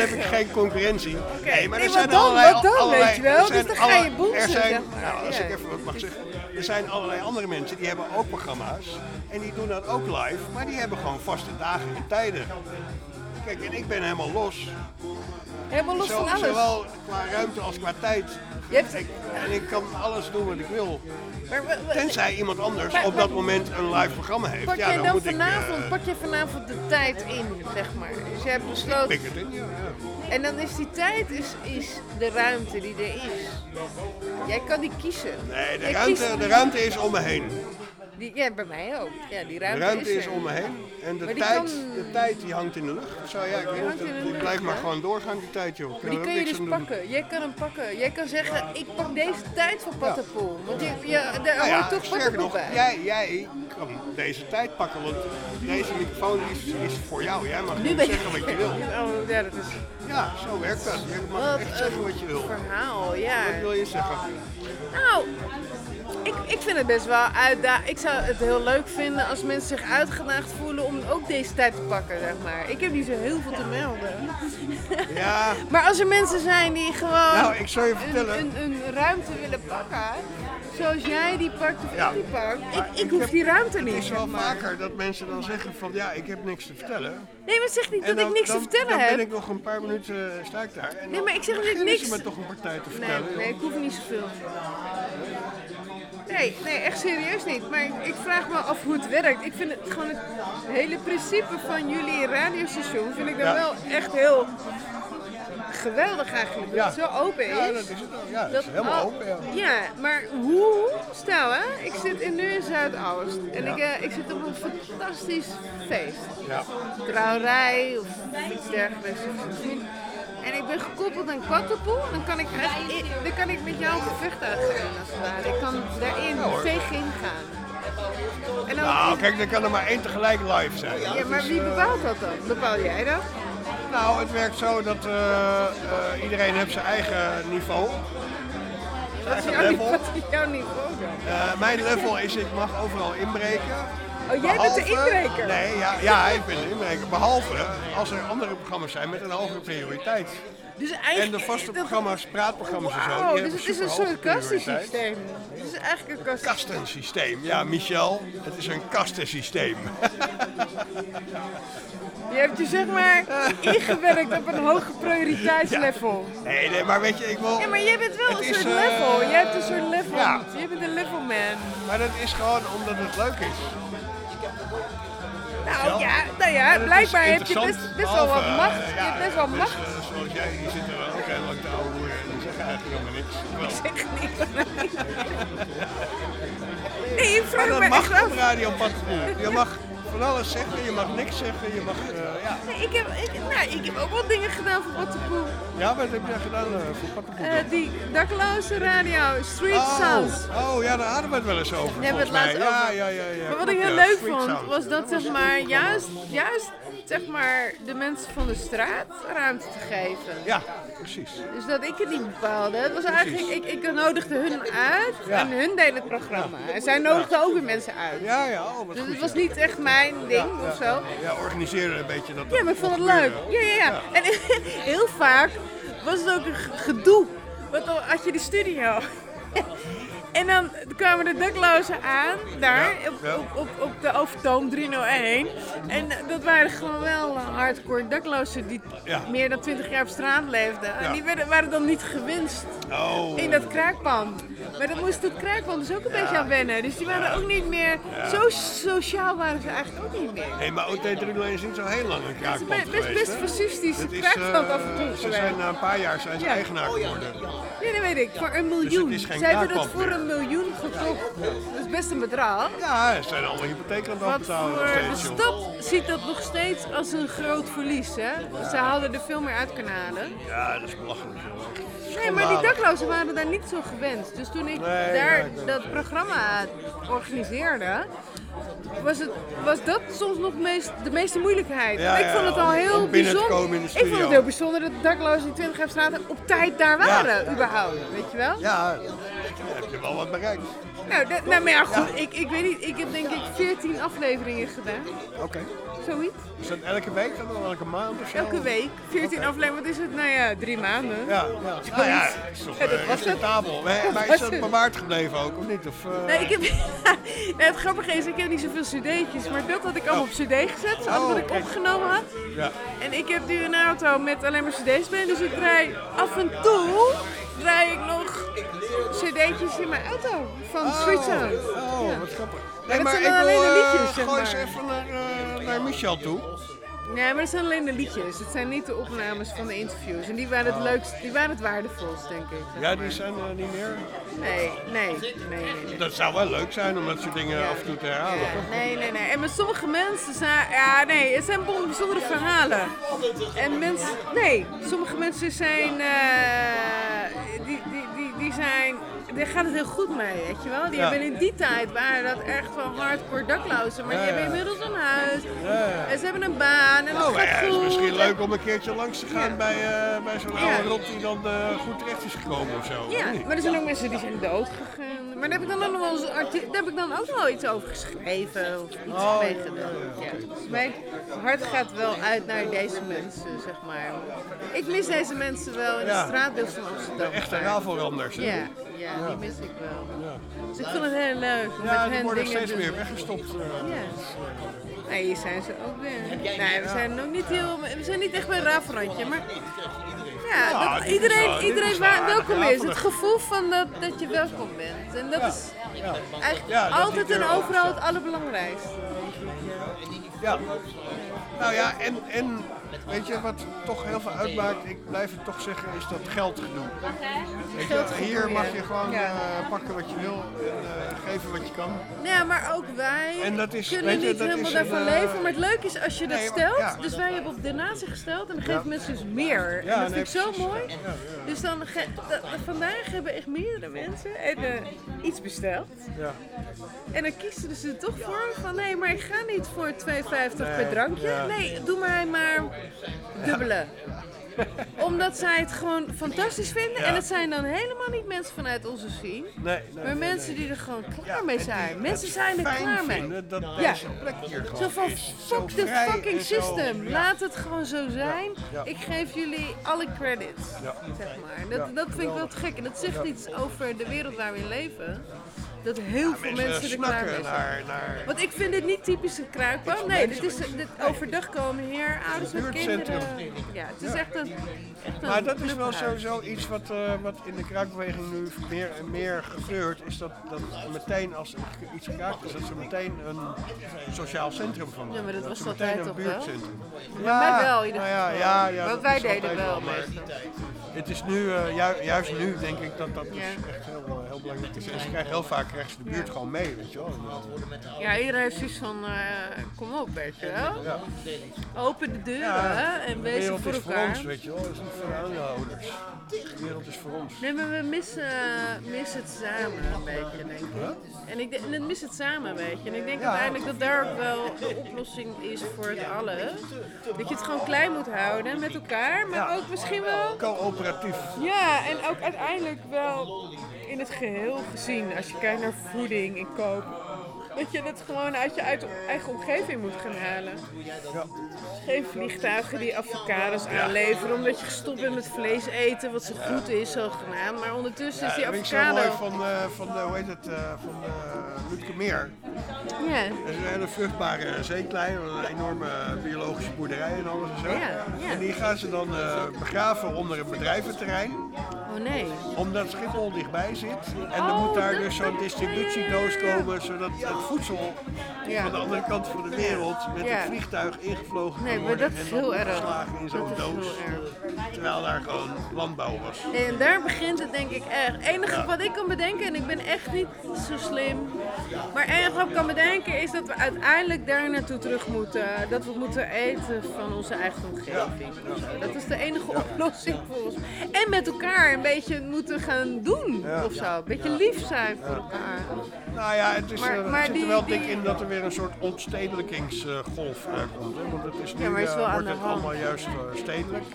geen concurrentie. Nee, maar
Nee,
er
wat
zijn
dan?
allerlei...
Wat dan,
allerlei-
weet je wel?
er zijn
Dus dan ga je
alle-
boetsen,
Er zijn,
zeg maar.
nou, als
Ja.
ik even wat mag zeggen. Er zijn allerlei andere mensen die hebben ook programma's. En die doen dat ook live. Maar die hebben gewoon vaste dagen en tijden. Kijk, en ik ben helemaal los.
Helemaal los
Zo-
van alles.
Zowel qua ruimte als qua tijd.
Je hebt-
Ik- en ik kan alles doen wat ik wil.
Maar, wa- wa-
Tenzij iemand anders
Maar-
op dat
maar-
moment een live programma heeft.
Pak
Ja,
jij
dan
dan
moet ik...
vanavond,
eh,
pak je vanavond de tijd in, zeg maar. Dus je hebt besloten.
pik het in, ja. ja.
En dan is die tijd is, is de ruimte die er is. Jij kan die kiezen.
Nee, de
Jij
ruimte,
kiest-
de ruimte is om me heen.
Die, ja, bij mij ook. Ja, die
De
ruimte,
ruimte is
er.
om me heen. En de
Maar die
tijd,
kan-
de tijd die hangt in de lucht. Zo, ja, ik, weet
hangt
niet,
in de
die
lucht,
blijft maar
hè?
gewoon doorgaan die tijd, joh. Ik
Maar die
er
kun
ook
je
niks
dus
aan doen.
pakken. Jij kan hem pakken. Jij kan zeggen, ik pak deze tijd voor Pattenpoel. Want je, je, daar
Nou ja,
hoort toch
sterker
Pattenpoel
nog,
bij.
jij, jij kan deze tijd pakken, want deze microfoon is, is voor jou. Jij mag
Nu
nu
ben je-
zeggen wat je wil.
Oh, ja, dat is...
Ja, zo werkt dat. Je mag
Wat
echt zeggen wat je wil.
verhaal, ja.
Wat wil je zeggen?
Nou, ik, ik vind het best wel uitdagend. Ik zou het heel leuk vinden als mensen zich uitgedaagd voelen om ook deze tijd te pakken, zeg maar. Ik heb niet zo heel veel te melden.
Ja.
Maar als er mensen zijn die gewoon
Nou, ik zal je vertellen.
Een, een, een ruimte willen pakken, zoals jij die pakt of
Ja.
ik die pak,
Maar
ik, ik hoef
heb-
die ruimte niet.
Het is wel
zeg maar.
vaker dat mensen dan zeggen van ja, ik heb niks te vertellen.
Nee, maar zeg niet
En
dat
dan,
ik niks
dan,
te vertellen
dan
heb.
ben ik nog een paar minuten uh, sta ik daar. En
Nee,
dan
maar ik zeg dat ik
beginnen
niks-
ze me toch een partij te
Nee,
vertellen.
nee, ik hoef niet zoveel. Nee, nee, echt serieus niet. Maar ik, ik vraag me af hoe het werkt. Ik vind het gewoon het hele principe van jullie radiostation vind ik dan
Ja.
wel echt heel geweldig eigenlijk. Dat
Ja.
het zo open is.
Ja, dat is het ook. Ja, het is helemaal
al-
open, ja.
Ja, maar hoe? Stel hè, ik zit in, nu in Zuidoost en
Ja.
ik, eh, ik zit op een fantastisch feest.
Ja.
Trouwerij of iets dergelijks. En ik ben gekoppeld aan Pattenpoel, dan kan ik, echt in- dan kan ik met jou een gevecht uitgaan als het ware. Ik kan daarin
Ja, hoor.
tegenin gaan. En dan,
Nou, kijk, dan kan er maar één tegelijk live zijn.
ja,
Dat
maar
is,
wie
eh,
bepaalt dat dan? Bepaal jij dat?
Nou, het werkt zo dat eh, eh, iedereen heeft zijn eigen niveau. Zijn
Wat is
eigen
jouw,
level.
wat is jouw niveau dan?
Eh, mijn level is, ik mag overal inbreken.
Oh, jij bent de
Behalve-
inbreker?
Nee, ja, ja, ik ben de inbreker. Behalve als er andere programma's zijn met een hogere prioriteit.
Dus eigenlijk,
En de vaste programma's, praatprogramma's en zo,
Wauw,
die
dus
hebben
het is een
superhoge
soort
prioriteit.
kastensysteem. Het is eigenlijk een kasten.
Kastensysteem, ja, Michel, het is een kastensysteem.
Je hebt je zeg maar ingewerkt op een hoger prioriteitslevel.
Nee, nee, maar weet je, ik wil...
Ja, maar jij bent wel
Het
een
is,
soort
eh,
level. Jij hebt een soort level.
ja.
Je bent een level man.
Maar dat is gewoon omdat het leuk is.
Nou ja, nou ja,
En het
blijkbaar
is
heb je best,
interessant,
best wel wat
behalve,
macht.
eh,
Je
ja,
hebt best wel
dus,
macht.
eh, zoals jij, die zitten wel ook heel lang te ouwe hoeren en die zeggen eigenlijk helemaal niks. Wel.
Ik zeg niks. Nee, ik vraag
Maar
me
dat
echt
mag
af.
op Radio Pattenpoel. Je mag van alles zeggen, je mag niks zeggen, je mag, eh, ja.
Nee, ik, heb, ik, nou, ik heb ook wel dingen gedaan voor Pattenpoel.
Ja, wat heb jij gedaan uh, voor Pattenpoel?
Uh, die dakloze radio, Street
oh,
Sounds.
Oh, ja, daar hadden we het wel eens over.
Daar hebben we het
volgens
laatst
mij.
over.
Ja, ja, ja, ja.
Maar wat
klopt,
ik heel
ja,
leuk
Street
vond,
Sound.
was dat
was
zeg
een
maar
goed programma.
juist, juist zeg maar de mensen van de straat ruimte te geven.
Ja, precies.
Dus dat ik het niet bepaalde. Het was eigenlijk, ik, ik nodigde hun uit
Ja.
en hun deden het programma. En zij nodigden ook weer mensen uit.
Ja, ja, oh, wat
Dus
goed,
het was
ja.
niet echt mijn ding
Ja,
of
ja,
zo.
Ja, organiseerde een beetje dat.
Ja, maar ik vond het
kon
leuk.
gebeuren.
Ja, ja, ja. En heel vaak was het ook een g- gedoe. Want dan had je de studio. En dan kwamen de daklozen aan, daar,
Ja,
op,
ja.
op, op, op de Overtoom driehonderdéén. En dat waren gewoon wel hardcore daklozen die
Ja.
meer dan twintig jaar op straat leefden. En
Ja.
die werden, waren dan niet gewinst
Oh.
in dat kraakpand. Maar dan moest het kraakpand dus ook een beetje aan wennen. Dus die waren ook niet meer,
Ja.
zo sociaal waren ze eigenlijk ook niet meer.
Nee, maar O T driehonderdéén is niet zo heel lang een kraakpand
best- best-
geweest,
best
hè?
fascistisch
Het is,
kraakpand
eh,
af en toe
Ze
geweest.
zijn na een paar jaar zijn ze
Ja.
eigenaar geworden.
Ja, dat weet ik. Voor een
Dus
miljoen.
het is geen
Zij hebben het
kraakpand
voor
meer.
een miljoen gekocht. Dat is best een bedrag.
Ja, ze zijn allemaal hypotheek aan het
Wat
afbetalen nog
voor de
steeds, joh.
stad ziet dat nog steeds als een groot verlies, hè? Ze haalden er veel meer uit kunnen halen.
Ja, dat is belachelijk, joh.
Nee, maar die
Schandalig.
daklozen waren daar niet zo gewend. Dus toen ik
Nee,
daar
ja, ik weet
dat programma organiseerde, was, het, was dat soms nog meest, de meeste moeilijkheid.
Ja,
ik
ja,
vond het al
om-
heel
om binnen te
bijzonder.
komen in de
Ik vond het
studio.
heel bijzonder dat de daklozen die twintig jaar op straat op tijd daar waren, überhaupt. Weet je wel?
Ja, dan heb je wel wat bereikt.
Nou, dat- nou, maar ja, goed, ik, ik weet niet. Ik heb denk ik veertien afleveringen gedaan.
Oké.
zoiets.
Is dat elke week dan? Elke maand of zo?
Elke week, veertien
Oké.
afleveringen, wat is het? Nou ja, drie maanden.
Ja, ja. Nou ja, dat is toch
Ja, dat
uh,
was het.
acceptabel. Maar,
Dat
maar
was
is dat
het.
bewaard gebleven ook, of niet? Of, uh...
Nee, ik heb, nee, het grappige is, ik heb niet zoveel cd'tjes, maar dat had ik allemaal op cd gezet, zoals
Oh,
wat ik
kijk.
opgenomen had.
Ja.
En ik heb nu een auto met alleen maar cd's bij, dus ik draai af en toe, draai ik nog cd'tjes in mijn auto van
Oh,
Street Sound.
Oh,
Ja.
wat grappig.
Maar
Nee,
dat
maar
zijn
ik
dan
wil,
alleen de
uh,
liedjes, zeg
gooi eens
maar.
even naar, uh, naar Michel toe.
Nee, maar dat zijn alleen de liedjes. Het zijn niet de opnames van de interviews. En die waren het
Oh.
leukst, die waren het waardevolst, denk ik. zeg
Ja,
maar.
die zijn uh, niet meer.
Nee, nee, nee, nee. nee.
Dat zou wel leuk zijn om dat soort dingen af en toe te herhalen. toch?
Nee, nee, nee. En met sommige mensen zijn... Ja, nee, het zijn bijzondere verhalen. En mensen... Nee, sommige mensen zijn... eh, die, die, die, die zijn... Daar gaat het heel goed mee, weet je wel. Die
Ja.
hebben in die tijd waren dat echt wel hardcore daklozen. Maar
Ja,
die hebben
ja.
inmiddels een huis.
Ja, ja.
En ze hebben een baan. En dat
Oh,
gaat
ja, het
goed.
is misschien
En-
leuk om een keertje langs te gaan
Ja.
bij, uh, bij zo'n
Ja.
oude rot die dan uh, goed terecht is gekomen of zo.
Ja,
of niet?
maar er zijn ook mensen die zijn dood gegaan. Maar daar heb ik dan ook nog wel, eens een arti- daar heb ik dan ook nog wel iets over geschreven of iets
Oh,
mee
ja,
gedaan.
ja,
Ja.
oké.
Dus mijn hart gaat wel uit naar deze mensen, zeg maar. Ik mis deze mensen wel in
Ja.
de straatbeeld van Amsterdam.
De echte rafelranders, hè?
Ja, ja,
Ja.
die mis ik wel.
Ja.
Dus ik vind het heel leuk om
Ja,
met
die
hen
worden
dingen
steeds
te
meer
doen.
weggestopt. uh.
Ja. Nee, hier zijn ze ook weer. Nee, we zijn nog niet heel... We zijn niet echt bij een rafelrandje, maar... Ja,
Ja,
dat
dit is
iedereen,
wel- dit
iedereen
is wel
waar
aardig
welkom is. Het
rafelig.
gevoel van dat, dat je welkom bent. En dat
Ja.
is
Ja.
eigenlijk
Ja, dat
altijd
die
en
deur
overal
open
het allerbelangrijkste.
Ja. Nou ja, en, en weet je wat toch heel veel uitmaakt, ik blijf het toch zeggen, is dat geldgedoe. Weet je,
Geldgedoe,
hier mag
ja.
je gewoon
Ja.
uh, pakken wat je wil en uh, geven wat je kan.
Ja, maar ook wij
En dat is,
kunnen
weet je,
niet
dat
helemaal
is
daarvan
een, uh,
leven. Maar het leuke is als je dat
nee, maar-
stelt.
ja.
Dus wij hebben op donatie gesteld en dan geven
Ja.
mensen dus meer.
Ja,
en dat
nee,
vind ik zo
precies.
mooi.
Ja, ja.
Dus dan ge- da- vandaag hebben echt meerdere mensen en, uh, iets besteld.
Ja.
En dan kiezen ze er toch voor van nee, maar ik ga niet voor twee vijftig
Nee,
per drankje.
ja.
Nee, doe mij maar dubbele. Omdat zij het gewoon fantastisch vinden.
Ja.
En het zijn dan helemaal niet mensen vanuit onze scene.
Nee, nee,
maar
nee,
mensen
nee.
die er gewoon klaar mee zijn. Mensen zijn er
fijn
klaar mee.
vinden dat
Ja.
deze plek hier gewoon
Zo van
is. Zo
fuck the
vrij
fucking
en zo-
system.
ja.
Laat het gewoon zo zijn.
Ja.
Ik geef jullie alle credits.
Ja.
Zeg maar. Dat,
Ja,
dat vind ik wel
geweldig.
te gek. En dat zegt
Ja.
iets over de wereld waar we in leven. Dat heel veel mensen,
mensen
er klaar
snakken
mee zijn.
naar- naar-
Want ik vind dit niet typisch een kruikbaan. Nee, dit is dit overdag komen hier, ouders met
buurtcentrum.
kinderen. Ja, het is
Ja.
echt een, echt een
Maar dat is wel
clubhuis.
sowieso iets wat, uh, wat in de kraakbeweging nu meer en meer gebeurt. Is dat, dat meteen als er iets gekraakt is, dat ze meteen een sociaal centrum van maken.
Ja, maar dat was
ze
altijd
meteen een
toch wel?
buurtcentrum.
Bij mij wel in ieder
nou ja,
geval.
ja, ja,
Want
dat
wij
is
deden
altijd
wel
maar
meestal.
het is nu, uh, ju- juist nu denk ik dat dat dus
Ja.
echt heel, uh, heel belangrijk is. En ze krijgen heel vaak rechts de buurt gewoon mee, weet je wel.
Ja, iedereen heeft zoiets van, eh, kom op, weet je wel.
Ja.
Open de deuren
Ja,
en
de
wees er
wereld
voor
is voor
elkaar.
ons, weet je wel. Het is niet voor de aandeelhouders. De wereld is voor ons.
Nee, maar we missen, missen het samen een beetje, denk ik. En ik denk, en missen het samen een beetje. En ik denk
Ja.
uiteindelijk dat daar ook wel de oplossing is voor het allen. Dat je het gewoon klein moet houden met elkaar, maar ook misschien wel...
Co-operatief.
Ja, en ook uiteindelijk wel in het geheel gezien, als je kijkt naar voeding en koop. Dat je dat gewoon uit je uit eigen omgeving moet gaan halen.
Ja.
Geen vliegtuigen die avocados aanleveren omdat je gestopt bent met vlees eten, wat zo goed is, zogenaamd. Maar ondertussen is die
Ja, dat vind ik zo
avocado...
mooi van, uh, van de, hoe heet het, uh, van de Lutke Meer.
Ja.
Dat is een hele vruchtbare zeeklei, een enorme biologische boerderij en alles en zo.
Ja, ja.
En die gaan ze dan uh, begraven onder een bedrijventerrein.
Oh nee.
Omdat Schiphol dichtbij zit. En dan
Oh,
moet daar
dat-
dus zo'n distributiedoos komen, zodat het voedsel
Ja.
van de andere kant van de wereld met
Ja.
een vliegtuig ingevlogen
Nee,
kan
maar
worden.
dat is
en dan
heel erg.
opgeslagen in zo'n
Dat is
doos.
heel erg.
Terwijl daar gewoon landbouw was.
En daar begint het denk ik echt. Het enige
Ja.
wat ik kan bedenken, en ik ben echt niet zo slim, maar het enige wat ik kan bedenken is dat we uiteindelijk daar naartoe terug moeten. Dat we moeten eten van onze eigen omgeving. Dat is de enige oplossing volgens mij. En met elkaar een beetje moeten gaan doen
Ja.
of zo. Een beetje lief zijn voor elkaar.
Nou ja, het is,
Maar-
eh,
maar
het zit er
die-
wel
die-
dik in dat er weer een soort ontstedelijkingsgolf uh, komt. Hè? Want het is nu
Ja, maar het is
eh,
wel aan
wordt
de
het
hand.
allemaal juist uh, stedelijk.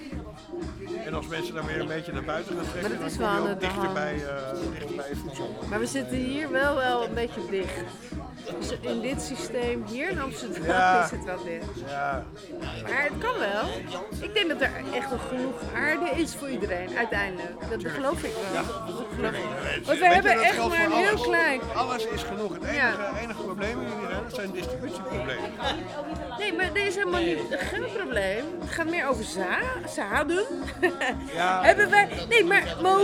En als mensen dan weer een beetje naar buiten gaan trekken,
Maar dat is
dan kom
wel
je
aan
ook
de
dichter
hand.
bij, uh, dichter bij voedsel.
Maar we zitten hier wel wel een beetje dicht. Dus in dit systeem hier in Amsterdam
Ja.
is het wel dicht.
Ja.
Maar het kan wel. Ik denk dat er echt wel genoeg aarde is voor iedereen, uiteindelijk. Dat geloof ik wel. Dat geloof ik. Want we
Weet je,
hebben
dat
echt
geldt
maar een
voor
heel
alles.
klein...
Alles is genoeg. Het enige,
Ja.
enige probleem hier hè, dat zijn distributieproblemen.
Nee, maar er is helemaal niet, geen probleem. Het gaat meer over za zaden.
Ja.
Hebben wij... Nee, maar mogen